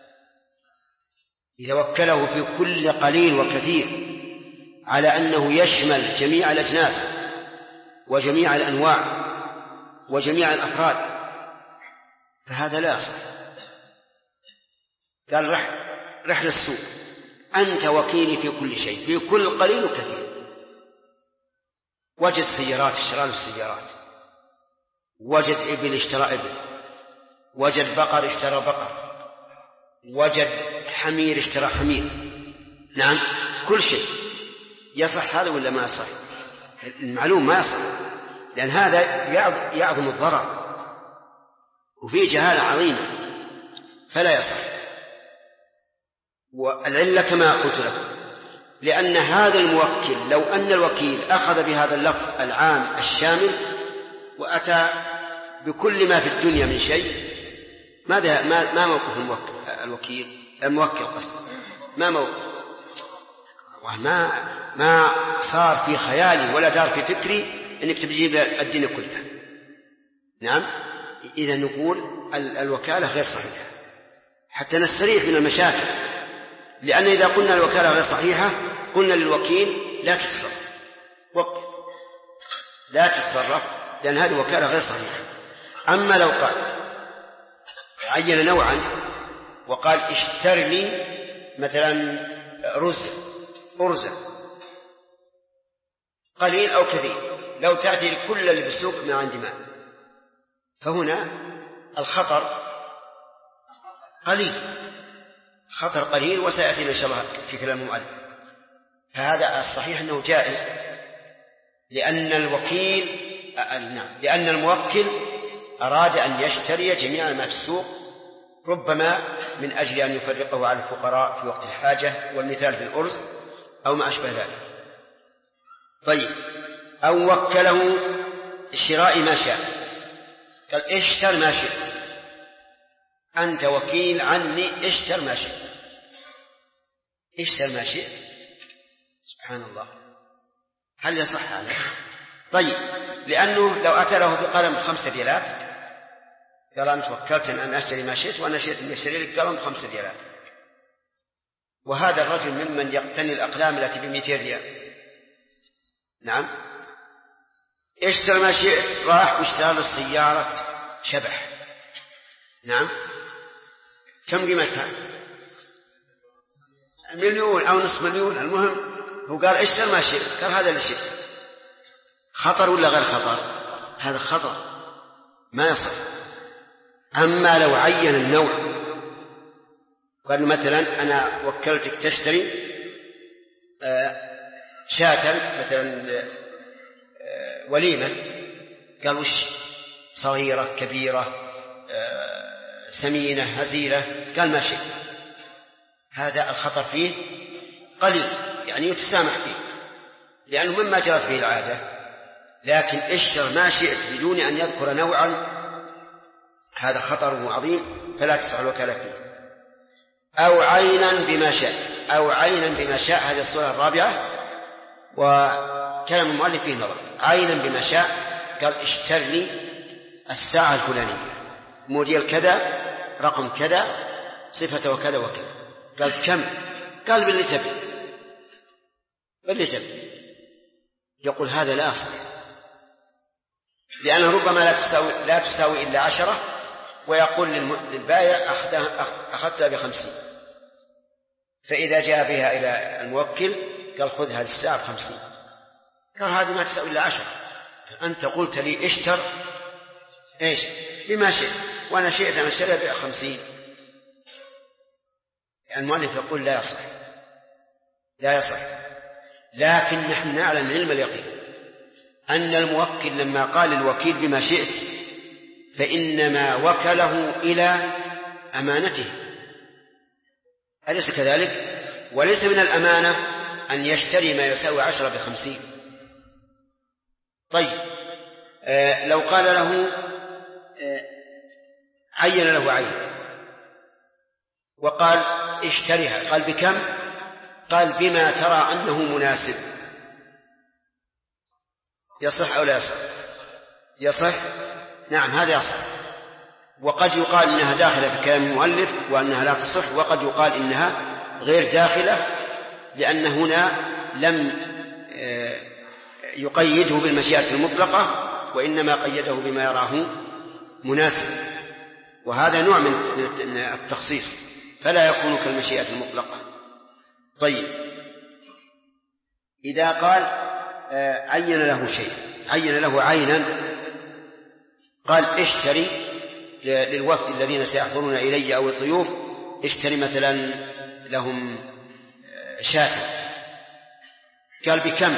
إذا وكله في كل قليل وكثير على أنه يشمل جميع الأجناس وجميع الأنواع وجميع الأفراد، فهذا لا يصح. قال رح للسوق، أنت وكيلي في كل شيء، في كل قليل وكثير. وجد سيارات اشترى له السيارات، وجد إبل اشترى إبل، وجد بقر اشترى بقر، وجد حمير اشترى حمير. نعم، كل شيء. يصح هذا ولا ما يصح؟ المعلوم ما يصح، لأن هذا يعظم الضرر، وفي جهالة عظيمة فلا يصح. والعلة كما قلت لكم لأن هذا الموكل لو أن الوكيل أخذ بهذا اللفظ العام الشامل وأتى بكل ما في الدنيا من شيء ما موقف الوكيل الموكل قصد ما موقف ما صار في خيالي ولا دار في فكري أنك تجيب الدين كله. نعم إذا نقول الوكالة غير صحيحة حتى نستريح من المشاكل، لأن إذا قلنا الوكالة غير صحيحة قلنا للوكيل لا تتصرف وقف لا تتصرف لأن هذه وكالة غير صحيحة. أما لو قال عين نوعا وقال اشتر لي مثلا أرزة قليل أو كثير لو تأتي كل اللي بالسوق ما عندي ماء، فهنا الخطر قليل خطر قليل وسيأتي إن شاء الله في كلام المؤلف. فهذا الصحيح أنه جائز لأن الموكل أراد أن يشتري جميع ما في السوق ربما من أجل أن يفرقه على الفقراء في وقت الحاجة والمثال في الأرز أو ما أشبه ذلك. طيب أو وكله شراء ما شاء قال اشتر ما شئت أنت وكيل عني اشتر ما شئت اشتر ما شئت سبحان الله هل يصح هذا؟ طيب لأنه لو أتى له بقلم 5 ريالات قال أنت وكلت أن أشتري ما شئت وأنا شئت أن يشتري لك قلم 5 ريالات، وهذا الرجل ممن يقتني الأقلام التي ب200 ريال. نعم اشترى ما شئت راح واشترى له سيارة شبح. نعم كم قيمتها؟ 1,000,000 أو نصف مليون. المهم هو قال اشترى ما شئت، قال هذا اللي شئت. خطر ولا غير خطر؟ هذا خطر ما يصح. أما لو عين النوع قال مثلا أنا وكلتك تشتري شاة مثلا وليمة، قال وش صغيرة كبيرة سمينة هزيلة، قال ما شئت. هذا الخطر فيه قليل يعني يتسامح فيه لأنه مما جرت به العادة. لكن اشتر ما شئت بدون أن يذكر نوعا هذا خطره عظيم فلا تصح الوكالة فيه. أو عينا بما شاء هذه الصورة الرابعة وكلام المؤلف فيه نظر. عينا بما شاء قال اشتر لي الساعة الفلانية موديل كذا رقم كذا صفة وكذا وكذا. قال كم؟ قال باللي تبي. يقول هذا لا أصح لأنه ربما لا تساوي إلا 10 ويقول للبائع أخذتها ب50، فإذا جاء بها إلى الموكل قال خذ هذه الساعة ب50، قال هذه ما تساوي إلا 10. أنت قلت لي اشتر إيش بما شئت وأنا شئت أن أشتري ب50. المؤلف يقول لا يصح. لكن نحن نعلم علم اليقين أن الموكل لما قال للوكيل بما شئت فإنما وكله إلى أمانته، أليس كذلك؟ وليس من الأمانة أن يشتري ما يساوي 10 ب50. طيب لو قال له عين له عين وقال اشتريها، قال بكم؟ قال بما ترى أنه مناسب. يصح أو لا يصح؟ نعم هذا يصح. وقد يقال إنها داخلة في كلام المؤلف وأنها لا تصح، وقد يقال إنها غير داخلة لأن هنا لم يقيده بالمشيئة المطلقة وإنما قيده بما يراه مناسب، وهذا نوع من التخصيص فلا يكون كالمشيئة المطلقة. طيب إذا قال عين له شيء، عين له عينا، قال اشتري للوفد الذين سيحضرون إلي أو الضيوف اشتري مثلا لهم شاة، قال بكم؟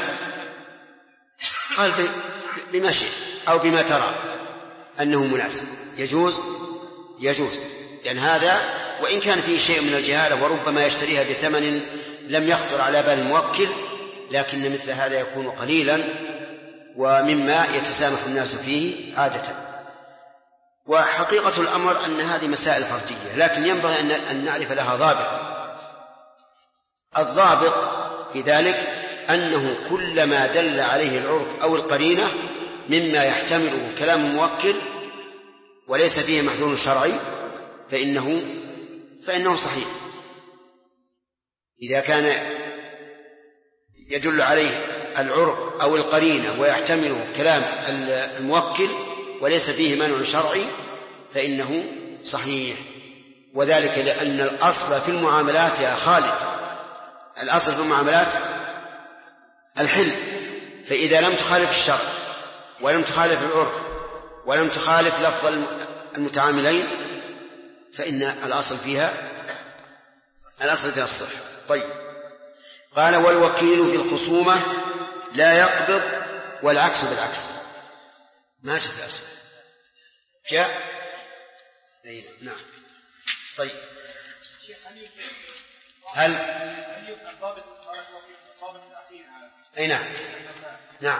قال بما شئت أو بما ترى أنه مناسب. يجوز يجوز، لأن هذا وإن كان فيه شيء من الجهالة وربما يشتريها بثمن لم يخطر على بال الموكل، لكن مثل هذا يكون قليلا ومما يتسامح الناس فيه عادة. وحقيقة الأمر أن هذه مسائل فردية، لكن ينبغي أن نعرف لها ضابطا. الضابط في ذلك أنه كلما دل عليه العرف أو القرينة مما يحتمله كلام الموكل وليس فيه محذور شرعي فإنه صحيح. إذا كان يدل عليه العرف أو القرينة ويحتمله كلام الموكل وليس فيه مانع شرعي فإنه صحيح. وذلك لأن الأصل في المعاملات يا خالد، الأصل في المعاملات الحل، فإذا لم تخالف الشرع ولم تخالف العرف ولم تخالف لفظ المتعاملين فإن الأصل فيها الصحة. طيب، قال والوكيل في الخصومة لا يقبض والعكس بالعكس. ما جاء الأصل جاء. نعم. طيب، هل يبقى الضابط الأخير؟ أي نعم. نعم.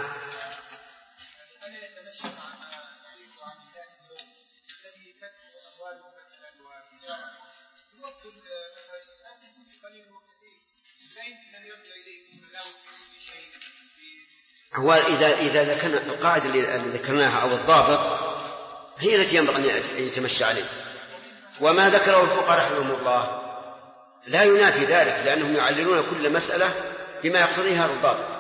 هو إذا ذكرنا القاعدة اللي ذكرناها أو الضابط هي التي ينبغي أن يتمشى عليه، وما ذكره الفقهاء رحمهم الله لا ينافي ذلك، لأنهم يعللون كل مسألة بما يقتضيه هذا الضابط.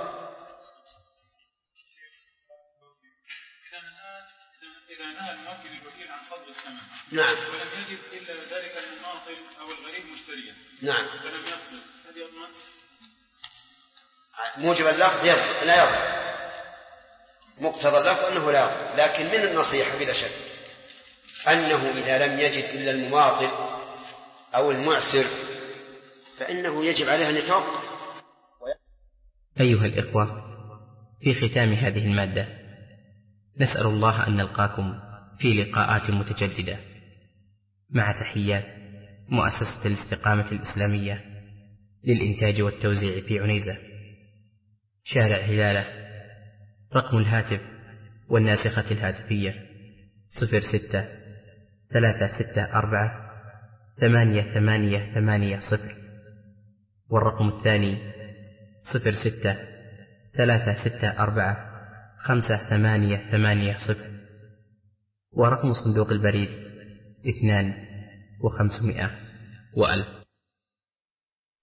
إذا نهى الموكل الوكيل عن قبض الثمن نعم ولم يجد إلا ذلك المماطل أو الغريب مشتريا نعم فلم يقبض، هل يضمن؟ موجب اللفظ لا يضمن، مقتضى اللفظ أنه لا يضمن، لكن من النصيحة بلا شك أنه إذا لم يجد إلا المماطل أو المعسر فإنه يجب عليه أن يتوقف. أيها الإخوة، في ختام هذه المادة نسأل الله أن نلقاكم في لقاءات متجددة، مع تحيات مؤسسة الاستقامة الإسلامية للإنتاج والتوزيع في عنيزة، شارع هلالة. رقم الهاتف والناسخة الهاتفية 06-364-8880، والرقم الثاني 06-364-5880، ورقم صندوق البريد 2500 و1000.